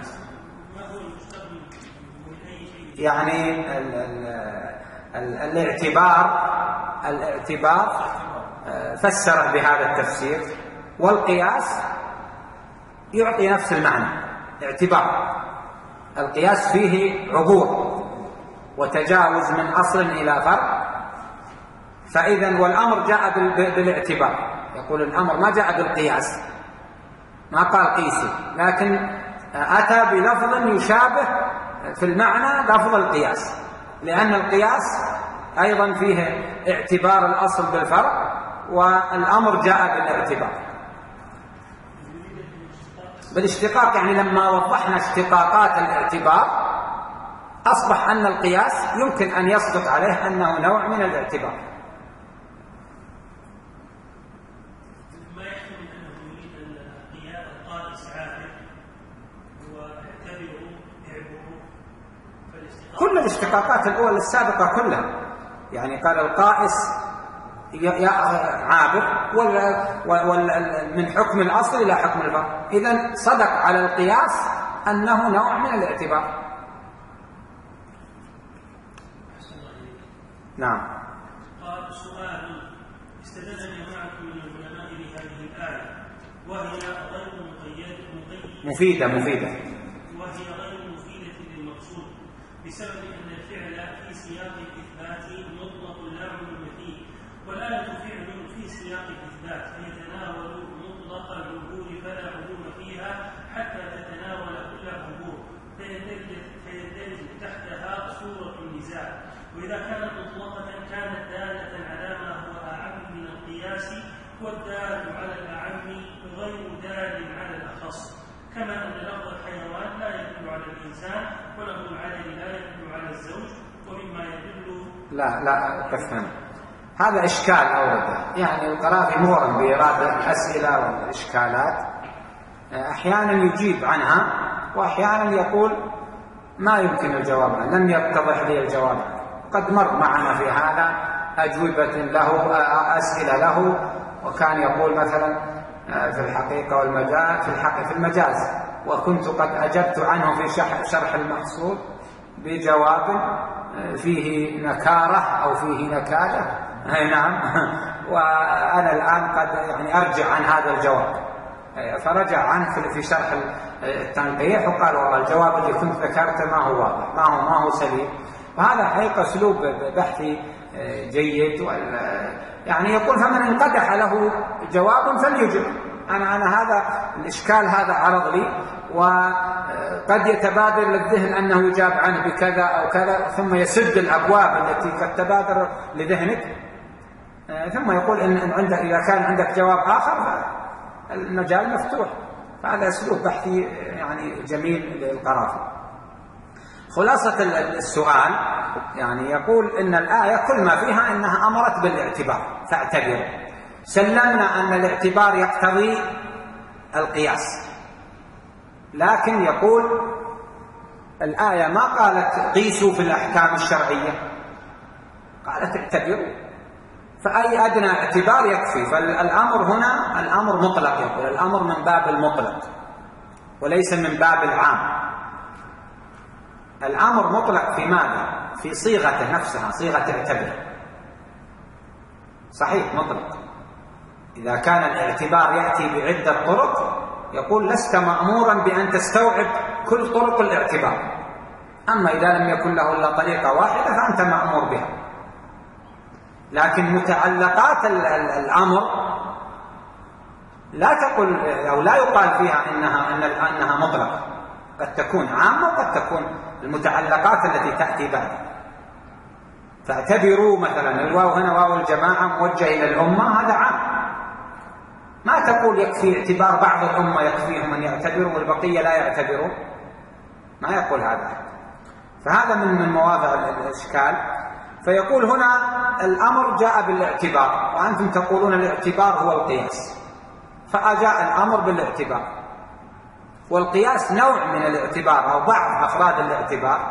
يعني ال ال ال الاعتبار الاعتبار فسره بهذا التفسير، والقياس يعطي نفس المعنى. اعتبار القياس فيه عبور وتجاوز من أصل إلى فرع، فإذا والأمر جاء بالاعتبار. يقول الأمر ما جاء بالقياس، ما قال قيسي، لكن أتى بلفظ يشابه في المعنى لفظ القياس، لأن القياس أيضا فيه اعتبار الأصل بالفرع، والأمر جاء بالاعتبار بالاشتقاق. يعني لما وضحنا اشتقاقات الاعتبار أصبح أن القياس يمكن أن يصدق عليه أنه نوع من الاعتبار. كل الاشتقاقات الأولى السابقة كلها، يعني قال القائس عابر من حكم الأصل إلى حكم الفرع، إذن صدق على القياس أنه نوع من الاعتبار. نعم. قال سؤال استدل جماعة من العلماء بهذه الآية وهي غير مقيدة مفيدة مفيدة وهي غير مفيدة للمقصود بسبب أن الفعل في سياق الإثبات مطلق لا عموم فيه، والآية فعل في سياق الإثبات فيتناول مطلق العبور فلا عموم فيها حتى تتناول كل عبور فيندرج تحتها صورة النزاع، وإذا كانت مطلقة كانت دالة على ما هو أعم من القياس، والدال على الأعم غير دال على الأخص، كما أن لفظ الحيوان لا يدل على الإنسان ولفظ العدد لا يدل على الزوج، ومما يدل لا لا تفهم هذا إشكال أورده. يعني القرافي مورد بإيراد الأسئلة والإشكالات، أحيانا يجيب عنها وأحيانا يقول ما يمكن الجواب عنها، لم يتضح لي الجواب عنها. قد مر معنا في هذا أجوبة له، أسئلة له، وكان يقول مثلا في الحقيقة والمجاز في الحق في المجاز، وكنت قد أجبت عنه في شرح المحصول بجواب فيه نكارة أو فيه نكالة. أي نعم. وأنا الآن قد يعني أرجع عن هذا الجواب، فرجع عنه في شرح التنقيح وقال والله الجواب اللي كنت ذكرته ما هو واضح، ما هو ما هو سليم. وهذا حقيقة أسلوب بحثي جيد. يعني يقول فمن انقدح له جواب فليجب. أنا أنا هذا الإشكال هذا عرض لي، وقد يتبادر للذهن أنه يجاب عنه بكذا أو كذا، ثم يسد الأبواب التي قد تبادر لذهنك، ثم يقول إن عندك إذا كان عندك جواب آخر فالمجال مفتوح. فهذا أسلوب بحثي يعني جميل للقرافي. خلاصة السؤال يعني يقول إن الآية كل ما فيها إنها أمرت بالاعتبار فاعتبر. سلمنا أن الاعتبار يقتضي القياس، لكن يقول الآية ما قالت قيسوا في الأحكام الشرعية، قالت اعتبروا، فأي أدنى اعتبار يكفي. فالأمر هنا الأمر مطلق، يقول الأمر من باب المطلق وليس من باب العام. الأمر مطلق في ماذا؟ في صيغته نفسها، صيغة اعتبر. صحيح مطلق. إذا كان الاعتبار يأتي بعدة طرق يقول لست مأمورا بأن تستوعب كل طرق الاعتبار، أما إذا لم يكن له إلا طريقة واحدة فأنت مأمور بها. لكن متعلقات الأمر لا تقول أو لا يقال فيها إنها أنها مطلقة، قد تكون عامة وقد تكون المتعلقات التي تأتي بعد. فاعتبروا مثلا الواو هنا واو الجماعة موجه إلى الأمة، هذا عام. ما تقول يكفي اعتبار بعض الأمة يكفيهم أن يعتبروا والبقية لا يعتبروا، ما يقول هذا. فهذا من من مواضع الإشكال. فيقول هنا الأمر جاء بالاعتبار وأنتم تقولون الاعتبار هو القياس، فأجاء الأمر بالاعتبار، والقياس نوع من الاعتبار أو بعض أفراد الاعتبار.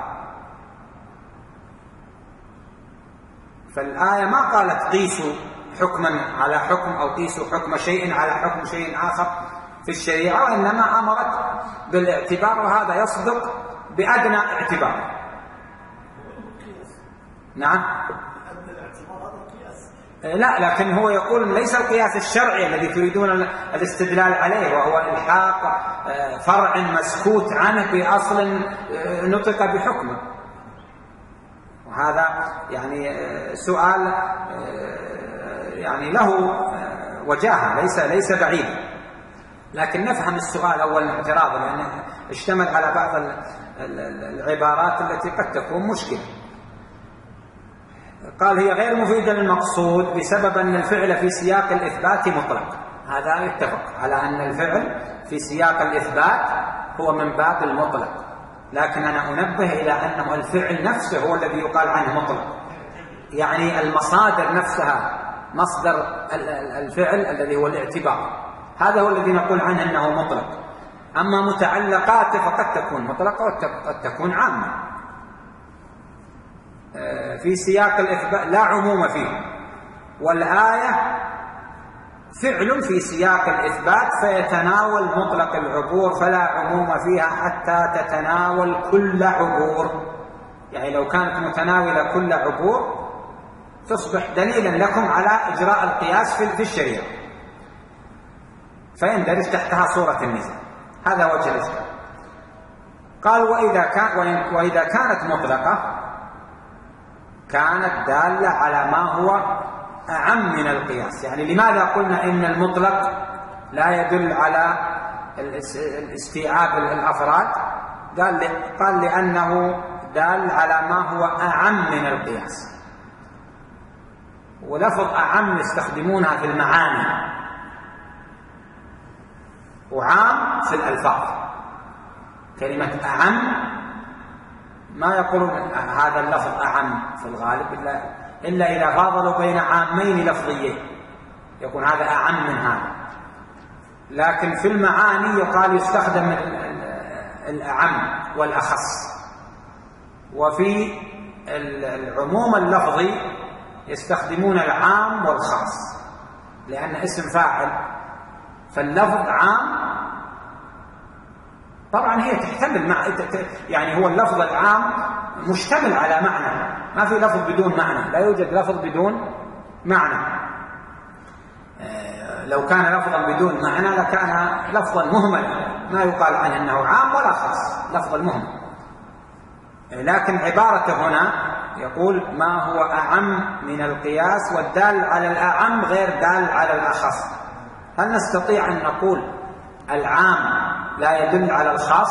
فالآية ما قالت قيسوا حكما على حكم أو قيسوا حكم شيء على حكم شيء آخر في الشريعة، وإنما أمرت بالاعتبار، وهذا يصدق بأدنى اعتبار. نعم. لا، لكن هو يقول ليس القياس الشرعي الذي تريدون الاستدلال عليه، وهو إلحاق فرع مسكوت عنه بأصل نطق بحكمه. وهذا يعني سؤال يعني له وجاهة، ليس ليس بعيد. لكن نفهم السؤال أول اعتراض، لأنه اشتمل على بعض العبارات التي قد تكون مشكلة. قال هي غير مفيدة للمقصود بسبب أن الفعل في سياق الإثبات مطلق. هذا يتفق على أن الفعل في سياق الإثبات هو من باب المطلق، لكن أنا أنبه إلى أنه الفعل نفسه هو الذي يقال عنه مطلق. يعني المصادر نفسها، مصدر الفعل الذي هو الاعتبار، هذا هو الذي نقول عنه أنه مطلق. أما متعلقاته فقد تكون مطلقة وقد تكون عامة. في سياق الإثبات لا عموم فيه، والآية فعل في سياق الإثبات فيتناول مطلق العبور، فلا عموم فيها حتى تتناول كل عبور. يعني لو كانت متناولة كل عبور تصبح دليلا لكم على إجراء القياس في الشريعة، فيندرج تحتها صورة النزاع. هذا وجه الإشكال. قال وإذا, كان وإذا كانت مطلقة كانت دالة على ما هو أعم من القياس. يعني لماذا قلنا إن المطلق لا يدل على الاستيعاب الأفراد؟ قال قال لأنه دال على ما هو أعم من القياس. ولفظ أعم يستخدمونها في المعاني، وعام في الألفاظ. كلمة أعم ما يقولون هذا اللفظ أعم في الغالب إلا, إلا إذا فاضلوا بين عامين لفظيين يكون هذا أعم من هذا. لكن في المعاني يقال يستخدم الأعم والأخص. وفي العموم اللفظي يستخدمون العام والخاص، لأن اسم فاعل فاللفظ عام. طبعا هي تحتمل مع يعني هو اللفظ العام مشتمل على معنى، ما في لفظ بدون معنى، لا يوجد لفظ بدون معنى. لو كان لفظا بدون معنى لكان لفظا مهملا، ما يقال عنه انه عام ولا خاص، لفظ المهمل. لكن عبارته هنا يقول ما هو أعم من القياس، والدال على الأعم غير دال على الأخص. هل نستطيع أن نقول العام لا يدل على الخاص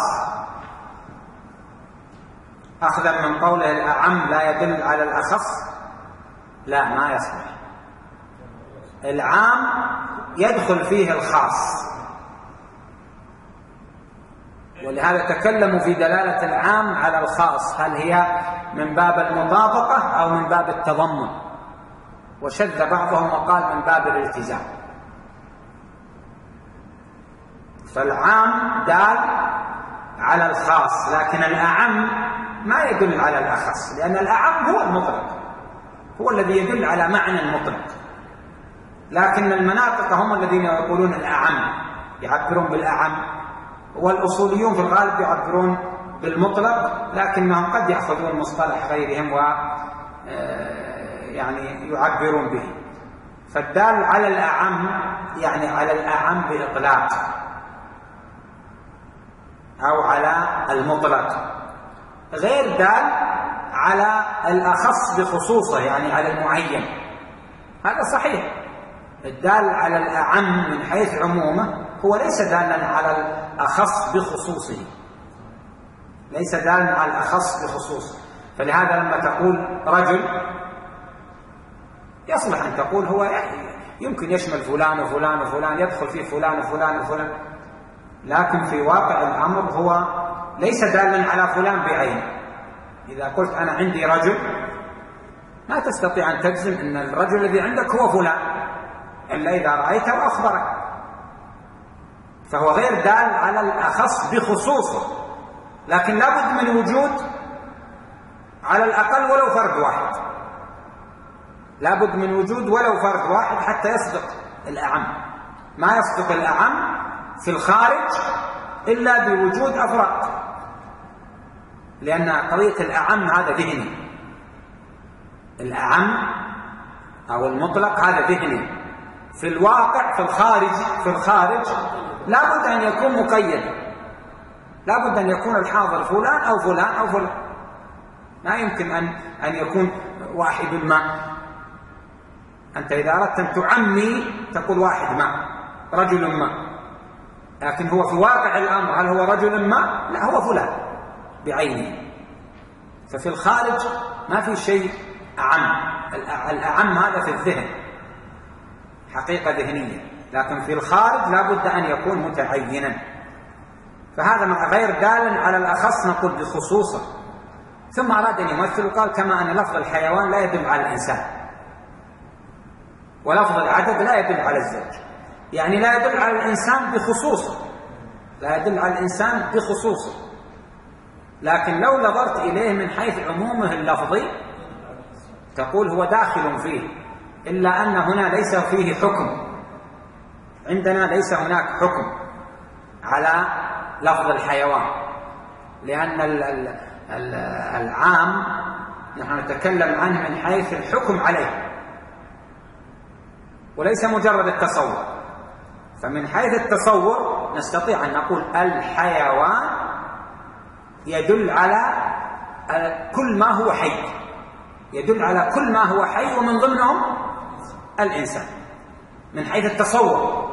أخذا من قوله الأعم لا يدل على الأخص؟ لا، ما يصلح. العام يدخل فيه الخاص، ولهذا تكلموا في دلالة العام على الخاص، هل هي من باب المطابقة أو من باب التضمن، وشذ بعضهم وقال من باب الالتزام. فالعام دال على الخاص، لكن الأعم ما يدل على الأخص، لأن الأعم هو المطلق، هو الذي يدل على معنى المطلق. لكن المناطق هم الذين يقولون الأعم، يعبرون بالأعم، والأصوليون في الغالب يعبرون بالمطلق، لكنهم قد يأخذون مصطلح غيرهم و يعني يعبرون به. فالدال على الأعم يعني على الأعم بإطلاق أو على المطلق، غير دال على الأخص بخصوصه يعني على المعين. هذا صحيح، الدال على الأعم من حيث عمومه هو ليس دالا على الأخص بخصوصه، ليس دالا على الأخص بخصوصه. فلهذا لما تقول رجل يصلح أن تقول هو يمكن يشمل فلان وفلان وفلان، يدخل فيه فلان وفلان وفلان، لكن في واقع الأمر هو ليس دالا على فلان بعينه. إذا قلت أنا عندي رجل ما تستطيع أن تجزم أن الرجل الذي عندك هو فلان إلا إذا رأيته وأخبرك، فهو غير دال على الأخص بخصوصه، لكن لابد من وجود على الأقل ولو فرد واحد، لابد من وجود ولو فرد واحد حتى يصدق الأعم. ما يصدق الأعم في الخارج إلا بوجود أفراد، لأن قضية الأعم هذا ذهني، الأعم أو المطلق هذا ذهني. في الواقع في الخارج في الخارج لابد أن يكون مقيدا، لابد أن يكون الحاضر فلان أو فلان أو فلان، ما يمكن أن أن يكون واحد ما. أنت إذا أردت أن تعمي تقول واحد ما، رجل ما، لكن هو في واقع الأمر هل هو رجل ما؟ لا، هو فلان بعينه. ففي الخارج ما في شيء أعم، الأعم هذا في الذهن حقيقة ذهنية، لكن في الخارج لا بد أن يكون متعينا. فهذا مع غير دال على الأخص نقول بخصوصه. ثم أراد أن يمثل وقال كما أن لفظ الحيوان لا يدل على الإنسان، ولفظ العدد لا يدل على الزوج، يعني لا يدل على الإنسان بخصوصه، لا يدل على الإنسان بخصوصه، لكن لو نظرت إليه من حيث عمومه اللفظي تقول هو داخل فيه، إلا أن هنا ليس فيه حكم، عندنا ليس هناك حكم على لفظ الحيوان، لأن العام نحن نتكلم عنه من حيث الحكم عليه وليس مجرد التصور. فمن حيث التصور نستطيع أن نقول الحيوان يدل على كل ما هو حي، يدل على كل ما هو حي، ومن ضمنهم الإنسان من حيث التصور.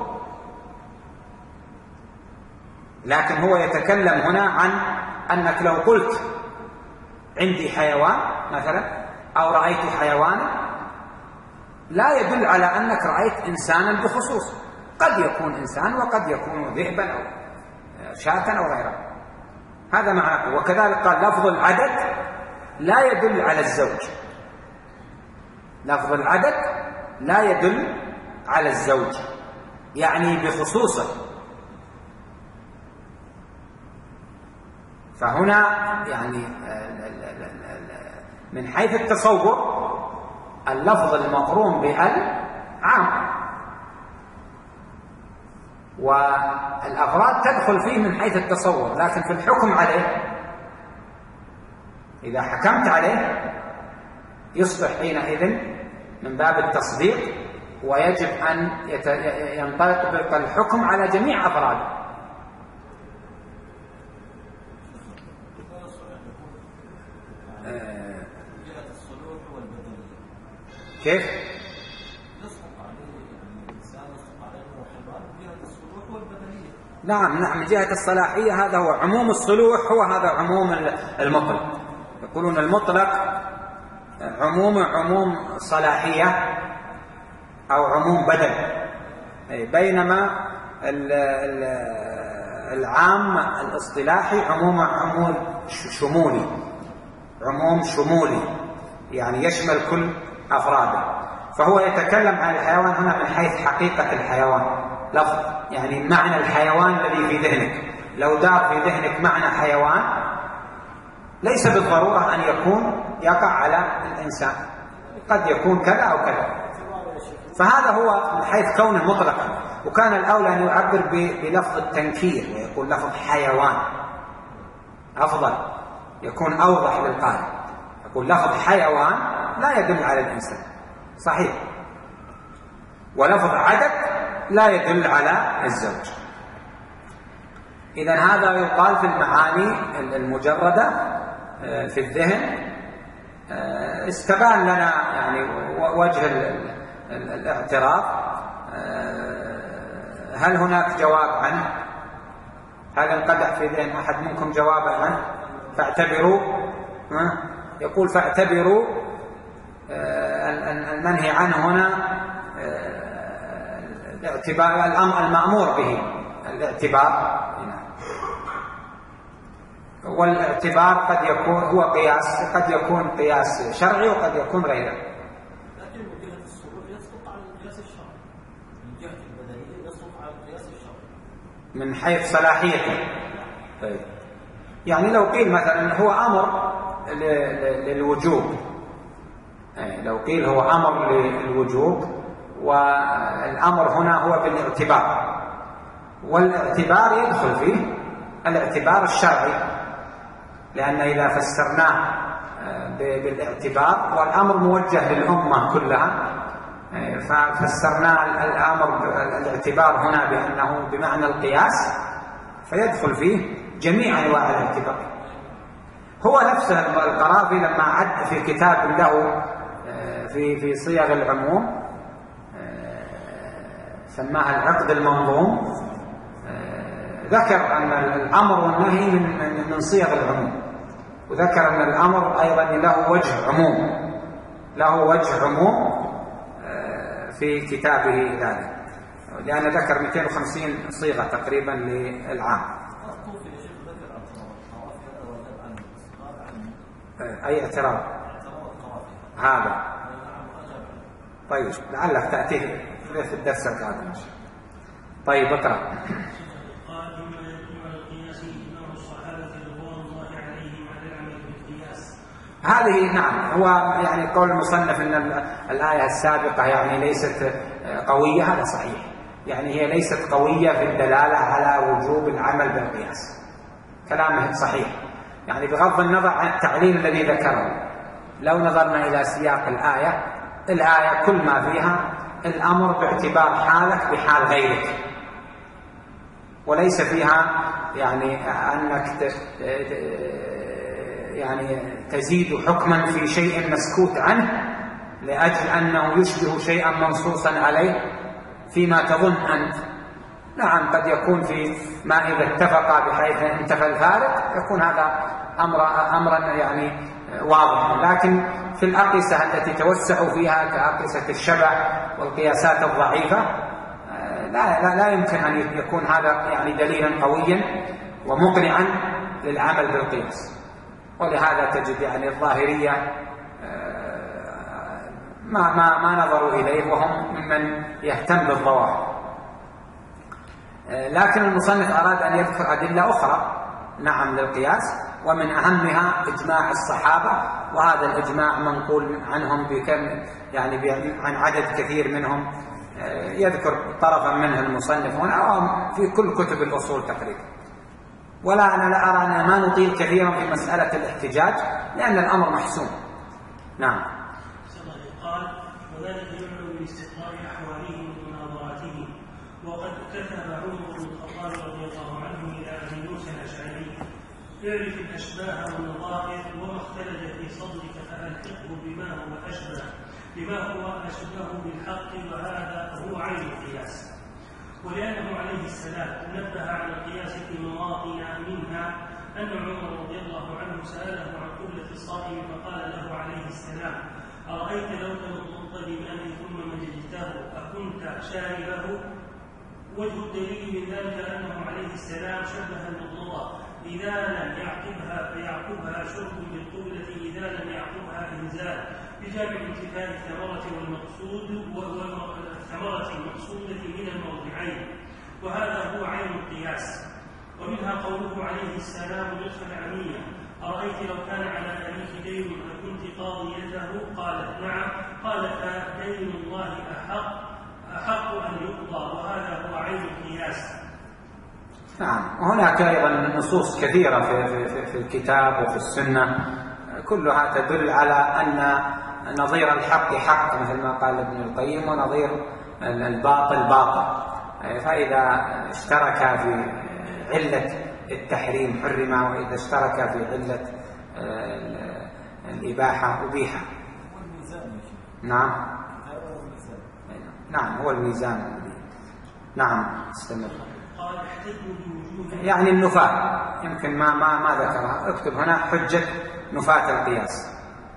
لكن هو يتكلم هنا عن أنك لو قلت عندي حيوان مثلا أو رأيت حيوانا لا يدل على أنك رأيت إنسانا بخصوص، قد يكون إنسان وقد يكون ذئبا أو شاة أو غيره، هذا معناه. وكذلك قال لفظ العدد لا يدل على الزوج، لفظ العدد لا يدل على الزوج يعني بخصوصه. فهنا يعني من حيث التصور اللفظ المقرون بأل عام، والأفراد تدخل فيه من حيث التصور، لكن في الحكم عليه إذا حكمت عليه يصبح حينئذ من باب التصديق، ويجب أن ينطبق الحكم على جميع أفراده. كيف؟ نعم نعم، من جهة الصلاحية هذا هو عموم الصلوح، هو هذا عموم المطلق. يقولون المطلق عموم عموم صلاحية أو عموم بدل، بينما العام الاصطلاحي عموم عموم شمولي، عموم شمولي يعني يشمل كل أفراده. فهو يتكلم عن الحيوان هنا من حيث حقيقة الحيوان، لفظ يعني معنى الحيوان الذي في ذهنك. لو دار في ذهنك معنى حيوان ليس بالضرورة أن يكون يقع على الإنسان، قد يكون كذا أو كذا. فهذا هو من حيث كونه مطلقا. وكان الأولى أن يعبر بلفظ التنكير ويقول لفظ حيوان، أفضل يكون أوضح للقارئ. يقول لفظ حيوان لا يدل على الإنسان صحيح، ولفظ عدد لا يدل على الزوج. إذن هذا يقال في المعاني المجردة في الذهن. استبان لنا يعني وجه الاعتراض. هل هناك جواب عنه؟ هل انقدح في ذهن أحد منكم جوابا عنه؟ فاعتبروا، يقول فاعتبروا المنهي عنه هنا الاعتبار الأمر المأمور به، الاعتبار. والاعتبار قد يكون هو قياس، قد يكون قياس شرعي وقد يكون غيره. لكن من جهة الصلوح يسقط على القياس الشرعي، من جهة البدنية يسقط على القياس الشرعي من حيث صلاحيته. طيب يعني لو قيل مثلا هو أمر للوجوب، لو قيل هو أمر للوجوب والأمر هنا هو بالاعتبار، والاعتبار يدخل فيه الاعتبار الشرعي، لأن إذا فسرناه بالاعتبار والأمر موجه للأمة كلها، ففسرنا الأمر الاعتبار هنا بأنه بمعنى القياس، فيدخل فيه جميع أنواع الاعتبار. هو نفسه القرافي لما عد في كتاب له في في صيغ العموم سماها العقد المنظوم، ذكر أن الأمر والنهي من من صيغ العموم، وذكر أن الأمر أيضا له وجه عموم، له وجه عموم في كتابه ذلك، لأن ذكر مئتين وخمسين صيغة تقريبا للعام. أي اعتراض هذا؟ طيب لعلك تأتيه في الدرس القادم. طيب اقرأ. قال إما القياس إنه الصحابة رضوان الله عليهم على العمل بالقياس. هذه نعم، هو يعني قول المصنف أن الآية السابقة يعني ليست قوية، هذا صحيح، يعني هي ليست قوية في الدلالة على وجوب العمل بالقياس، كلامه صحيح، يعني بغض النظر عن التعليل الذي ذكره. لو نظرنا إلى سياق الآية، الآية كل ما فيها الأمر باعتبار حالك بحال غيرك، وليس فيها يعني أنك يعني تزيد حكما في شيء مسكوت عنه لأجل أنه يشبه شيئا منصوصا عليه فيما تظن أنت. نعم قد يكون في ما إذا اتفق بحيث انتفى الفارق يكون هذا أمر أمرا يعني واضح، لكن في الأقيسة التي توسعوا فيها كأقيسة الشبه والقياسات الضعيفة لا, لا, لا يمكن أن يكون هذا يعني دليلا قويا ومقنعا للعمل بالقياس. ولهذا تجد يعني الظاهرية ما, ما, ما نظروا إليه وهم ممن يهتم بالظواهر. لكن المصنف أراد أن يذكر أدلة أخرى نعم للقياس، ومن أهمها إجماع الصحابة، وهذا الإجماع منقول عنهم بكم يعني عن عدد كثير منهم يذكر طرفا منه المصنف هنا أو في كل كتب الأصول تقريبا. ولا أنا لا أرى أن ما نطيل كثيرا في مسألة الاحتجاج لأن الأمر محسوم. نعم. قال وذلك يعلم من استقرار أحوالهم ومناظراتهم. وقد كتب عمر بن الخطاب رضي الله عنه إلى أبي موسى الأشعري: اعرف الأشباه والنظائر وما اختلج في صدرك فألحقه بما هو أشبه بما هو أشبه بالحق، وهذا هو عين القياس. ولأنه عليه السلام نبه على القياس في مواطن منها أن عمر رضي الله عنه سأله عن قبلة الصائم فقال له عليه السلام: أرأيت لو تمضمضت بماء ثم مزجته أكنت شاربه؟ وجه الدليل من ذلك أنه عليه السلام شبه المضمضة إذا لم يعقبها فيعقبها شرب بالقبلة إذا لم يعقبها إنزال، بجامع انتفاء الثمرة والمقصود والثمرة المقصودة من الموضعين، وهذا هو عين القياس. ومنها قوله عليه السلام للخلعانية: أرأيت لو كان على أبيك دين أكنت قاضيته؟ قالت نعم. قال: فدين الله أحق أحق أن يقضى، وهذا هو عين القياس. نعم. وهناك أيضا نصوص كثيرة في, في, في الكتاب وفي السنة كلها تدل على أن نظير الحق حق، مثل ما قال ابن القيم، ونظير الباطل باطل. فإذا اشترك في علة التحريم حرم، وإذا اشترك في علة الإباحة أبيح. نعم نعم هو الميزان. نعم استمر. يعني النفاة يمكن ما ما ما ذكرها، اكتب هنا حجة نفاة القياس.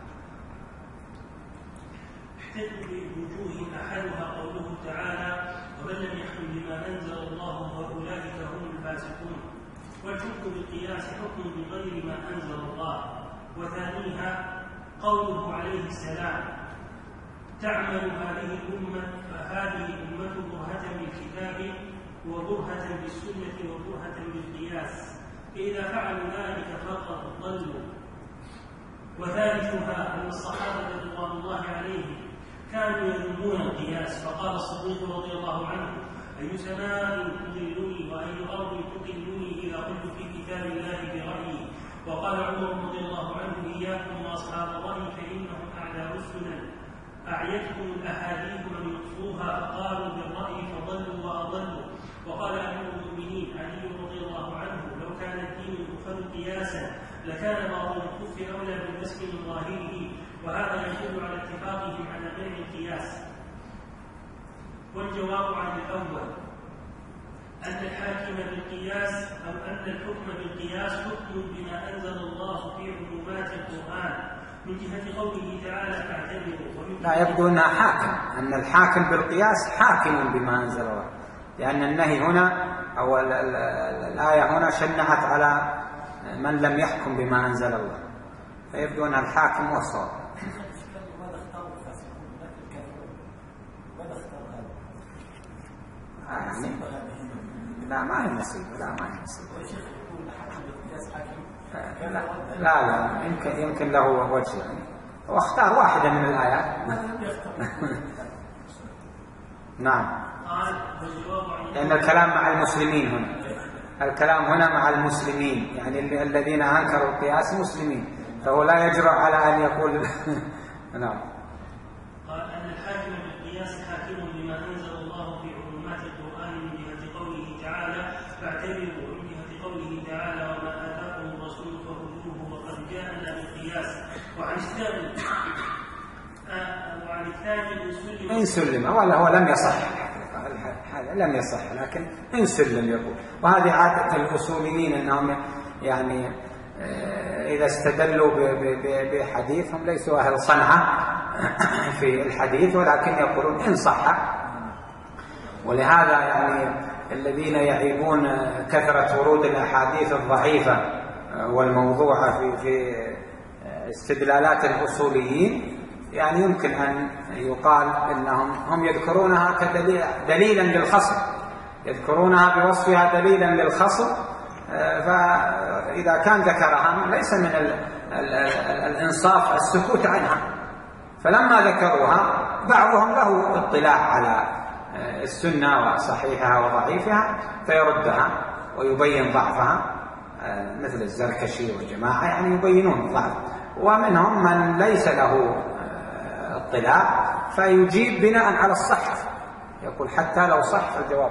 احتج بوجوه أحدها قوله تعالى: ومن لم يحكم بما أنزل الله فأولئك هم الفاسقون. والحكم بالقياس حكم بغير ما أنزل الله. وثانيها قوله عليه السلام: تعمل هذه الأمة فهذه الأمة برهة بالكتاب وبرهة بالسنة وبرهة بالقياس، فإذا فعلوا ذلك فقد ضلوا. وثالثها أن الصحابة رضوان الله عليهم كانوا يذمون القياس، فقال الصديق رضي الله عنه: أي سماء تضلني وأي أرض تضلني إذا قلت في كتاب الله برأيي. وقال عمر رضي الله عنه: إياكم وأصحاب الرأي فإنهم أعداء السنن، أعيتكم الأحاديث من يقصوها فقالوا بالرأي فضلوا وأضلوا. وقال أمير المؤمنين علي رضي الله عنه: لو كان الدين يؤخذ قياسا لكان بعض الكف أولى بالمسك من ظاهره، وهذا يدل على اتفاقهم على منع القياس. والجواب عن الأول أن الحاكم بالقياس أو أن الحكم بالقياس حكم بما أنزل الله في عمومات القرآن من جهة قوله تعالى: فاعتبروا. لا، يبدو أنها حاكم، أن الحاكم بالقياس حاكم بما أنزل الله، لأن النهي هنا أو الآية هنا شنعت على من لم يحكم بما أنزل الله، فيبدو أن الحاكم والصواب. يعني لا ما هي مصيبة، لا ما هي مصيبة. لا لا, لا. يمكن يمكن له وجه، يعني واختار واحدة من الآيات. نعم. لأن الكلام مع المسلمين هنا، الكلام هنا مع المسلمين، يعني الذين أنكروا القياس مسلمين، فهو لا يجرؤ على أن يقول. نعم. قال أن الحاكم بالقياس حاكم بما أنزل الله في عمومات القرآن من جهة قوله تعالى: فاعتبروا، ومن جهة قوله تعالى: وما آتاكم الرسول فخذوه وقد جاءنا بالقياس. وعن الثاني وعن الثاني إن سلم، ولا هو لم يصح، هذا لم يصح، لكن إن سلم يقول. وهذه عادة الأصوليين أنهم يعني إذا استدلوا بحديث هم ليسوا أهل صنعة في الحديث، ولكن يقولون إن صح. ولهذا يعني الذين يعيبون كثرة ورود الأحاديث الضعيفة والموضوعة في في استدلالات الأصوليين، يعني يمكن أن يقال إنهم هم يذكرونها كدليلا للخصم، يذكرونها بوصفها دليلا للخصم، فإذا كان ذكرها ليس من ال ال ال الإنصاف السكوت عنها. فلما ذكروها بعضهم له اطلاع على السنة وصحيحها وضعيفها فيردها ويبين ضعفها، مثل الزركشي وجماعة يعني يبينون الضعف، ومنهم من ليس له اطلاع فيجيب بناء على الصحة، يقول حتى لو صح فالجواب.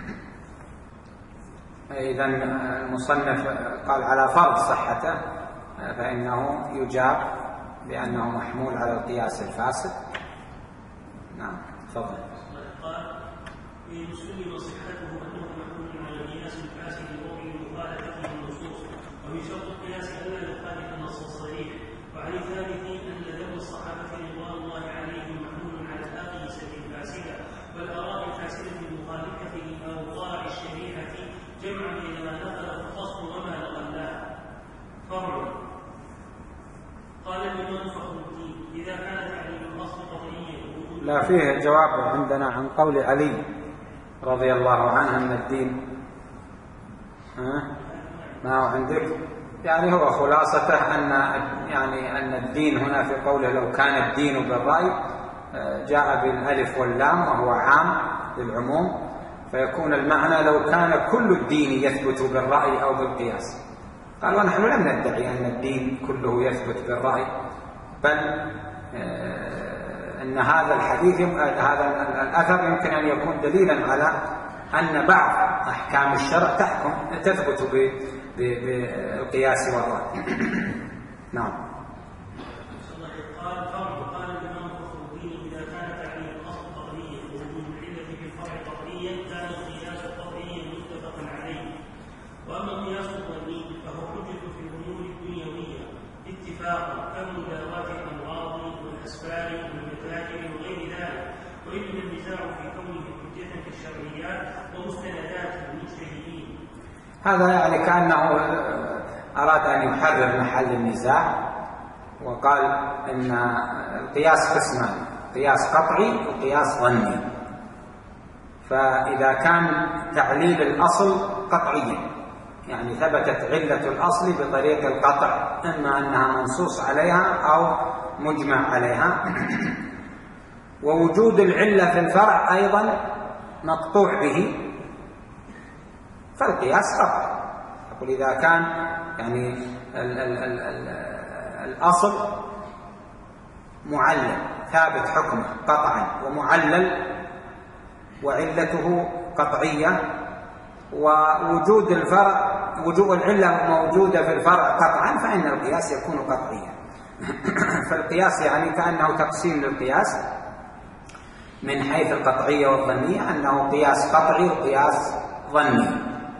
إذا المصنف قال على فرض صحته فإنه يجاب بأنه محمول على القياس الفاسد. نعم تفضل. قال إن سلم صحته أنه محمول على القياس الفاسد ومن مخالفته النصوص، ومن شرط القياس ألا يخالف النص الصريح، وعن الثالث أن ذم الصحابة رضوان الله عليهم محمول على الأقيسة الفاسدة والآراء الفاسدة المخالفة لأوضاع الشريعة، جمع بين ما نقله الخصم وما نقلناه. فرع قال الإمام فخر الدين إذا كان تعليم الأصل قطعيا. لا، فيه جواب عندنا عن قول علي رضي الله عنه أن الدين ها ما هو عندك، يعني هو خلاصته أن يعني أن الدين هنا في قوله لو كان الدين بالرأي جاء بالألف واللام وهو عام للعموم، فيكون المعنى لو كان كل الدين يثبت بالرأي أو بالقياس. قال ونحن لم ندعي أن الدين كله يثبت بالرأي، بل أن هذا الحديث هذا الأثر يمكن أن يكون دليلا على أن بعض أحكام الشرع تحكم تثبت بالقياس والرأي. نعم. قال فرع قال الإمام فخر الدين إذا كان تعليم الأصل قطعيا ووجود العلة في الفرع قطعيا كان القياس قطعيا متفقا عليه. وأما القياس الظني فهو حجة في الأمور الدنيوية اتفاقا كمداواة الأمراض والأسفار والمتاجر وغير ذلك، وإنما النزاع في كونه حجة في الشرعيات ومستندات المجتهدين. هذا يعني كأنه أراد أن يحرر محل النزاع، وقال إن القياس قسمان، قياس قطعي وقياس ظني. فإذا كان تعليل الأصل قطعيا يعني ثبتت علة الأصل بطريق القطع، إما أنها منصوص عليها أو مجمع عليها، ووجود العلة في الفرع أيضا مقطوع به، فالقياس قطعي. يقول إذا كان يعني ال ال ال ال الأصل معلل ثابت حكمه قطعا ومعلل وعلته قطعية، ووجود الفرع وجود العلة موجودة في الفرع قطعا، فإن القياس يكون قطعيا. فالقياس يعني كأنه تقسيم للقياس من حيث القطعية والظنية، أنه قياس قطعي وقياس ظني.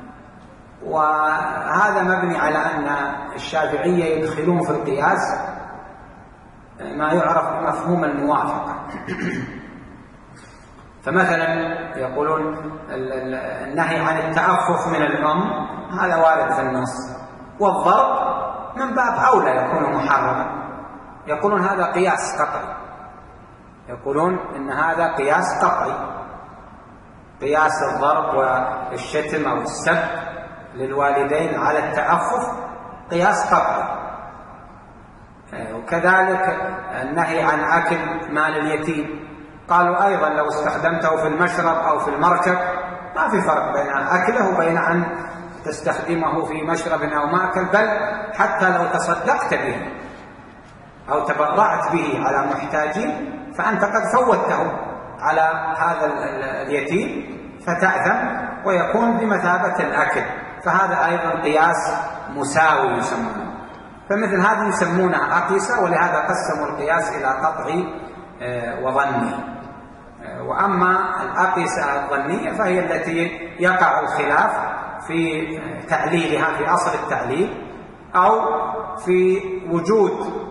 وهذا مبني على أن الشافعية يدخلون في القياس ما يعرف بمفهوم الموافقة. فمثلا يقولون النهي عن التأفف من الأم هذا وارد في النص، والضرب من باب أولى يكون محرما، يقولون هذا قياس قطعي، يقولون إن هذا قياس قطعي، قياس الضرب والشتم أو السب للوالدين على التأفف قياس قطعي. وكذلك النهي عن أكل مال اليتيم، قالوا أيضا لو استخدمته في المشرب أو في المركب ما في فرق بين أكله وبين أن تستخدمه في مشرب أو مأكل، بل حتى لو تصدقت به أو تبرعت به على محتاجين فأنت قد فوتته على هذا اليتيم فتأثم ويكون بمثابة الأكل، فهذا أيضا قياس مساوي يسمونه. فمثل هذه يسمونها أقيسة، ولهذا قسموا القياس إلى قطعي وظني. وأما الأقيسة الظنية فهي التي يقع الخلاف في تعليلها في أصل التعليل أو في وجود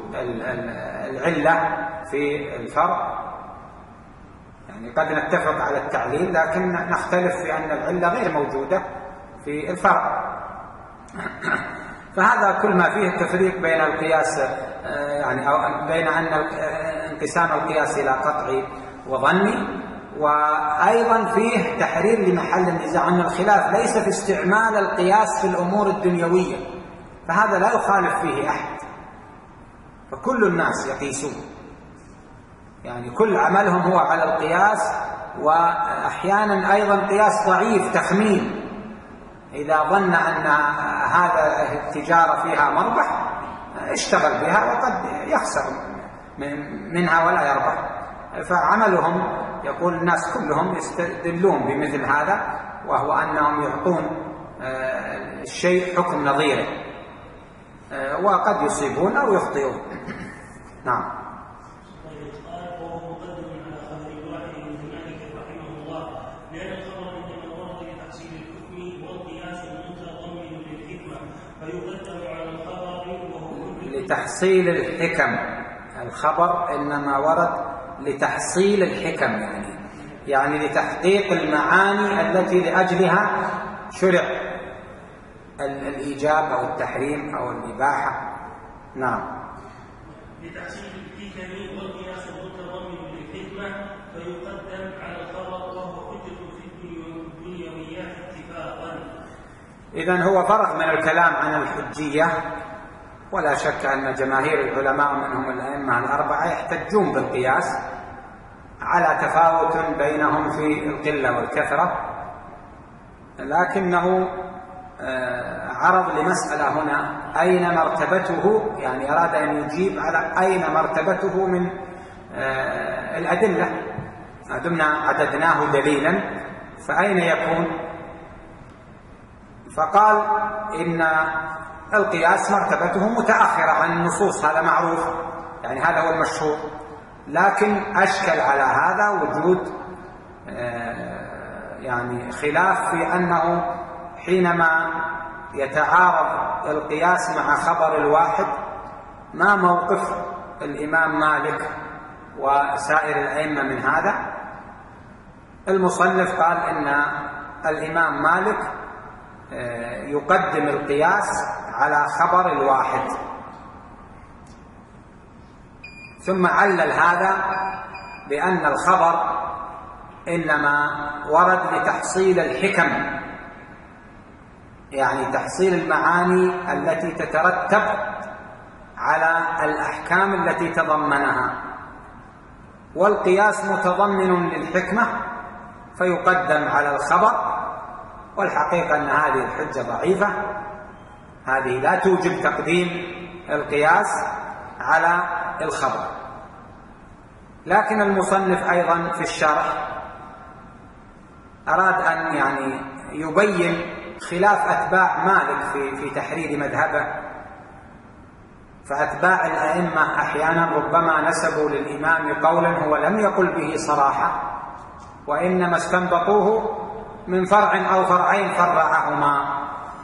العلة في الفرع. يعني قد نتفق على التعليل لكن نختلف في أن العلة غير موجودة في الفرع. فهذا كل ما فيه التفريق بين القياس يعني أو بين أن انقسام القياس إلى قطعي وظني، وأيضا فيه تحرير لمحل النزاع أن الخلاف ليس في استعمال القياس في الأمور الدنيوية، فهذا لا يخالف فيه أحد، فكل الناس يقيسون، يعني كل عملهم هو على القياس وأحيانا أيضا قياس ضعيف تخمين، إذا ظن أن هذا التجارة فيها مربح اشتغل بها وقد يخسر منها ولا يربح. فعملهم يقول الناس كلهم يستدلون بمثل هذا، وهو أنهم يعطون الشيء حكم نظيره، وقد يصيبون أو يخطئون. نعم. لتحصيل الحكم، الخبر إنما ورد لتحصيل الحكم، يعني يعني لتحقيق المعاني التي لأجلها شرع الإيجاب أو التحريم أو الإباحة. نعم. لتحصيل الحكم والقياس المتضمن للحكمة فيقدم على الخبر وهو حجة في الدنيويات اتفاقا. إذن هو فرغ من الكلام عن الحجية، ولا شك أن جماهير العلماء منهم الأئمة الأربعة يحتجون بالقياس على تفاوت بينهم في القلة والكثرة، لكنه عرض لمسألة هنا أين مرتبته، يعني أراد أن يجيب على أين مرتبته من الأدلة، ما دمنا عددناه دليلا فأين يكون؟ فقال إن القياس مرتبته متأخرة عن النصوص، هذا معروف، يعني هذا هو المشهور، لكن أشكل على هذا وجود يعني خلاف في أنه حينما يتعارض القياس مع خبر الواحد ما موقف الإمام مالك وسائر الأئمة من هذا. المصنف قال إن الإمام مالك يقدم القياس على خبر الواحد، ثم علل هذا بأن الخبر إنما ورد لتحصيل الحكم، يعني تحصيل المعاني التي تترتب على الأحكام التي تضمنها، والقياس متضمن للحكمة فيقدم على الخبر. والحقيقة أن هذه الحجة ضعيفة، هذه لا توجب تقديم القياس على الخبر. لكن المصنف أيضا في الشرح أراد أن يعني يبين خلاف أتباع مالك في في تحرير مذهبه. فأتباع الأئمة أحيانا ربما نسبوا للإمام قولا هو لم يقل به صراحة، وإنما استنبطوه من فرع أو فرعين فرعهما،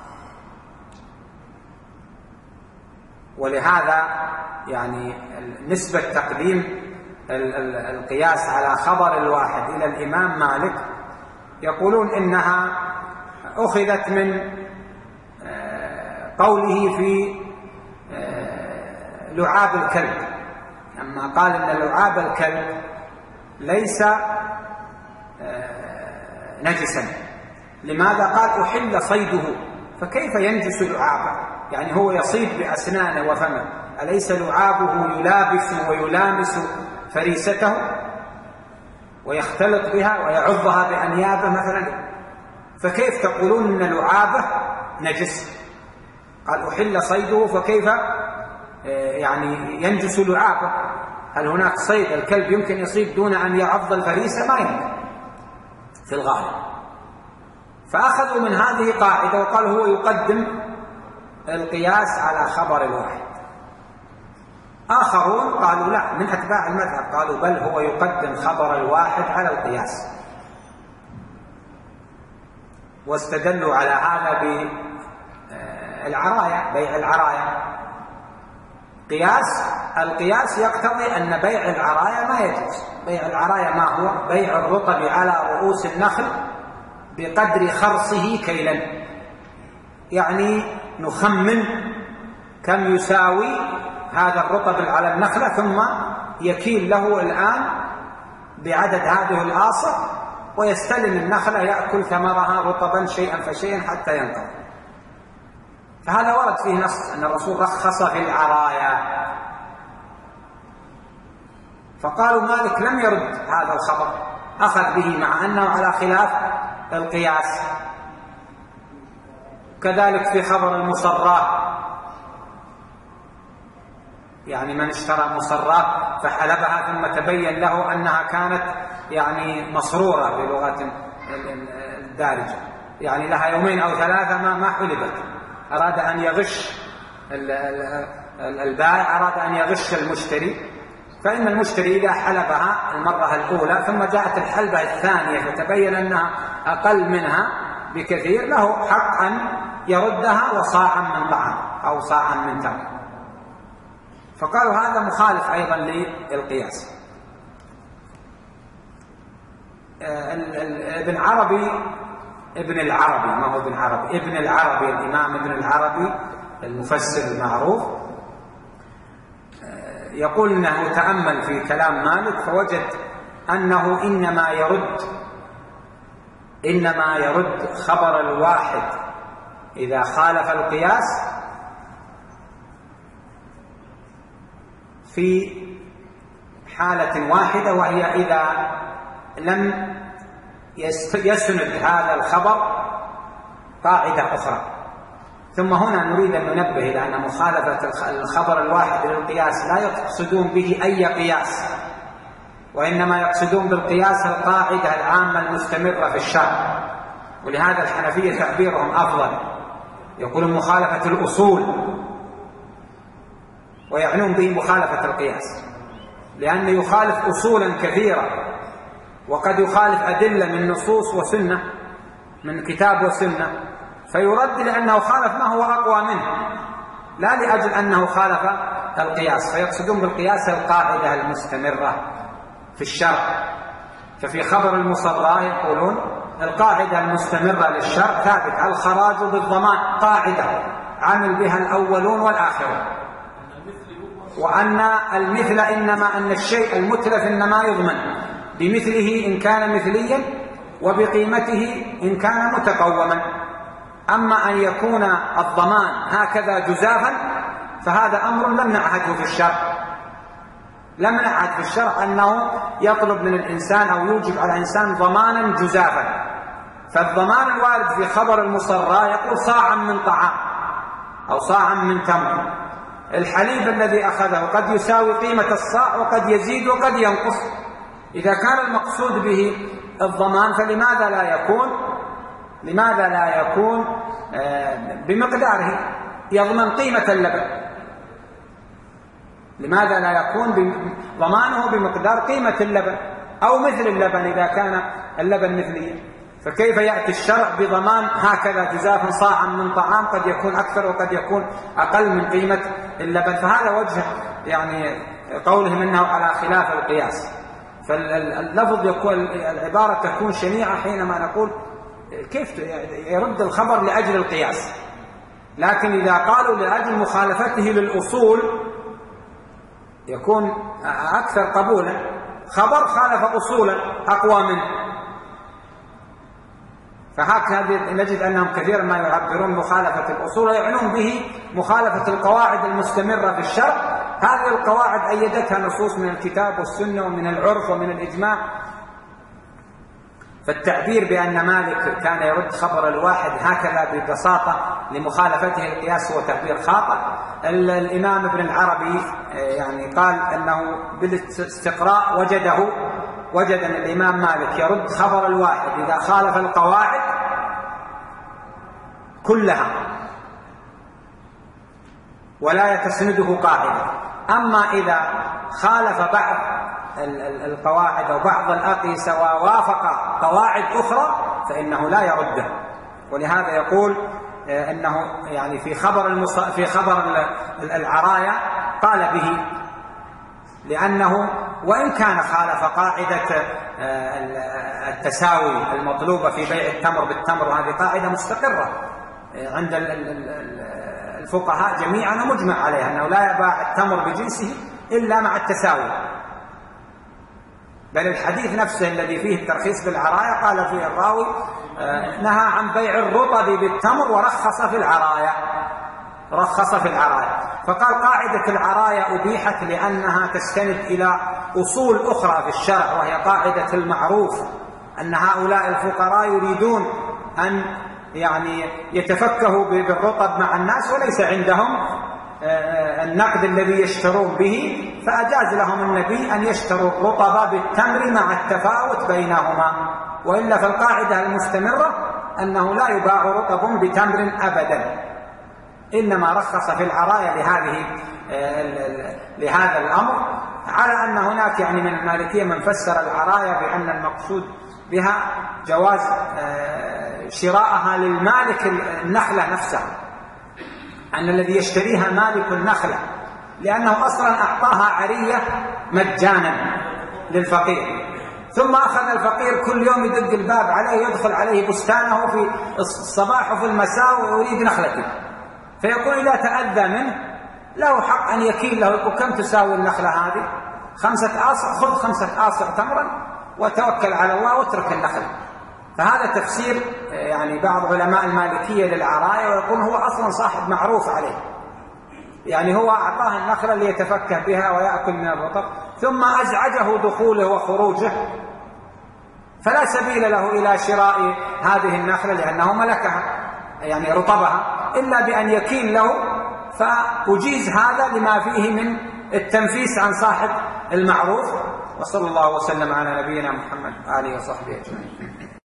ولهذا يعني نسبة تقديم القياس على خبر الواحد إلى الإمام مالك يقولون إنها أخذت من قوله في لعاب الكلب، لما قال إن لعاب الكلب ليس نجسا. لماذا؟ قال أحل صيده، فكيف ينجس لعابه؟ يعني هو يصيد بأسنانه وفمه، أليس لعابه يلابس ويلامس فريسته ويختلط بها ويعضها بأنيابه مثلا؟ فكيف تقولون إن لعابه نجس؟ قال أحل صيده، فكيف يعني ينجس لعابه؟ هل هناك صيد الكلب يمكن يصيد دون أن يعض الفريسة؟ ما يمكن في الغالب. فأخذوا من هذه قاعدة وقال هو يقدم القياس على خبر الواحد. آخرون قالوا لا، من أتباع المذهب قالوا بل هو يقدم خبر الواحد على القياس، واستدلوا على هذا بالعرايا، بيع العرايا. قياس القياس يقتضي أن بيع العرايا ما يجوز. بيع العرايا ما هو؟ بيع الرطب على رؤوس النخل بقدر خرصه كيلا، يعني نخمن كم يساوي هذا الرطب على النخلة ثم يكيل له الآن بعدد هذه الآصة ويستلم النخلة يأكل ثمرها رطبا شيئا فشيئا حتى ينقضي. فهذا ورد فيه نص أن الرسول رخص في العرايا. فقالوا مالك لم يرد هذا الخبر، أخذ به مع أنه على خلاف القياس. كذلك في خبر المصرات، يعني من اشترى مصرات فحلبها ثم تبين له أنها كانت يعني مصرورة بلغة الدارجة، يعني لها يومين أو ثلاثة ما ما حلبت، أراد أن يغش البائع، أراد أن يغش المشتري، فإن المشتري إذا حلبها المرة الأولى ثم جاءت الحلبة الثانية فتبين أنها أقل منها بكثير، له حق أن يردها وصاعا من طعام أو صاعا من تمر. فقالوا هذا مخالف أيضا للقياس. ابن عربي ابن العربي ما هو ابن عربي ابن العربي الإمام ابن العربي المفسر المعروف يقول أنه تأمل في كلام مالك فوجد أنه إنما يرد إنما يرد خبر الواحد إذا خالف القياس في حالة واحدة، وهي إذا لم يسند هذا الخبر قاعدة أخرى. ثم هنا نريد أن ننبه إلى أن مخالفة الخبر الواحد للقياس لا يقصدون به أي قياس، وإنما يقصدون بالقياس القاعدة العامة المستمرة في الشرع. ولهذا الحنفية تعبيرهم أفضل، يقولون مخالفة الأصول، ويعنون به مخالفة القياس، لأنه يخالف أصولا كثيرة، وقد يخالف أدلة من نصوص وسنة، من كتاب وسنة، فيرد لأنه خالف ما هو أقوى منه، لا لأجل أنه خالف القياس. فيقصدون بالقياس القاعدة المستمرة في الشرع. ففي خبر المصرى يقولون القاعدة المستمرة للشرع ثابت، الخراج بالضمان قاعدة عمل بها الأولون والآخرون، وأن المثل إنما أن الشيء المتلف إنما يضمن بمثله إن كان مثليا وبقيمته إن كان متقوما. أما أن يكون الضمان هكذا جزافا فهذا أمر لم نعهده في الشرع، لم نعهد في الشرع أنه يطلب من الإنسان أو يوجب على الإنسان ضمانا جزافا. فالضمان الوارد في خبر المصرى يقول صاعا من طعام أو صاعا من تمر. الحليب الذي أخذه قد يساوي قيمة الصاع وقد يزيد وقد ينقص. إذا كان المقصود به الضمان فلماذا لا يكون لماذا لا يكون بمقداره، يضمن قيمة اللبن؟ لماذا لا يكون ضمانه بمقدار قيمة اللبن أو مثل اللبن إذا كان اللبن مثليا؟ فكيف يأتي الشرع بضمان هكذا جزافا صاعا من طعام قد يكون أكثر وقد يكون أقل من قيمة اللبن؟ فهذا وجه يعني قولهم إنه على خلاف القياس. فاللفظ يكون العبارة تكون شنيعة حينما نقول كيف يرد الخبر لأجل القياس، لكن إذا قالوا لأجل مخالفته للأصول يكون أكثر قبولا. خبر خالف أصولا أقوى منه، فهكذا نجد أنهم كثيرا ما يعبرون مخالفة الأصول ويعنون به مخالفة القواعد المستمرة في الشرع. هذه القواعد أيدتها نصوص من الكتاب والسنة ومن العرف ومن الإجماع. فالتعبير بأن مالك كان يرد خبر الواحد هكذا ببساطة لمخالفته القياس هو تعبير خاطئ. الإمام ابن العربي يعني قال أنه بالاستقراء وجده وجد أن الإمام مالك يرد خبر الواحد إذا خالف القواعد كلها ولا يتسنده قاعدة. أما إذا خالف بعض القواعد أو بعض الأقيسة ووافق قواعد أخرى فإنه لا يرده. ولهذا يقول أنه يعني في خبر المص... في خبر العرايا قال به، لأنه وإن كان خالف قاعدة التساوي المطلوبة في بيع التمر بالتمر، وهذه قاعدة مستقرة عند الفقهاء جميعا ومجمع عليها أنه لا يباع التمر بجنسه إلا مع التساوي. بل الحديث نفسه الذي فيه الترخيص بالعرايا قال فيه الراوي نهى عن بيع الرطب بالتمر ورخص في العرايا رخص في العرايا فقال قاعدة العرايا أبيحت لأنها تستند إلى أصول أخرى في الشرع، وهي قاعدة المعروف أن هؤلاء الفقراء يريدون أن يعني يتفكهوا بالرطب مع الناس وليس عندهم النقد الذي يشترون به، فأجاز لهم النبي أن يشتروا الرطب بالتمر مع التفاوت بينهما. وإلا فالقاعدة المستمرة أنه لا يباع رطب بتمر أبدا، إنما رخص في العرايا لهذه لهذا الأمر، على أن هناك يعني من المالكية من فسر العرايا بأن المقصود بها جواز شراءها للمالك النخلة نفسها، أن الذي يشتريها مالك النخلة، لأنه أصلا أعطاها عرية مجانا للفقير، ثم أخذ الفقير كل يوم يدق الباب عليه، يدخل عليه بستانه في الصباح وفي المساء ويريد نخلته، فيقول إذا تأذى منه له حق أن يكيل له، يقول كم تساوي النخلة هذه؟ خمسة آصع، خذ خمسة آصع تمرا وتوكل على الله واترك النخل. فهذا تفسير يعني بعض علماء المالكية للعراية، ويقول هو أصلا صاحب معروف عليه، يعني هو أعطاه النخلة ليتفكه بها ويأكل من الرطب، ثم أزعجه دخوله وخروجه، فلا سبيل له إلى شراء هذه النخلة لأنه ملكها يعني رطبها، إلا بأن يكين له، فأجيز هذا لما فيه من التنفيس عن صاحب المعروف. وصلى الله وسلم على نبينا محمد وآله وصحبه أجمعين.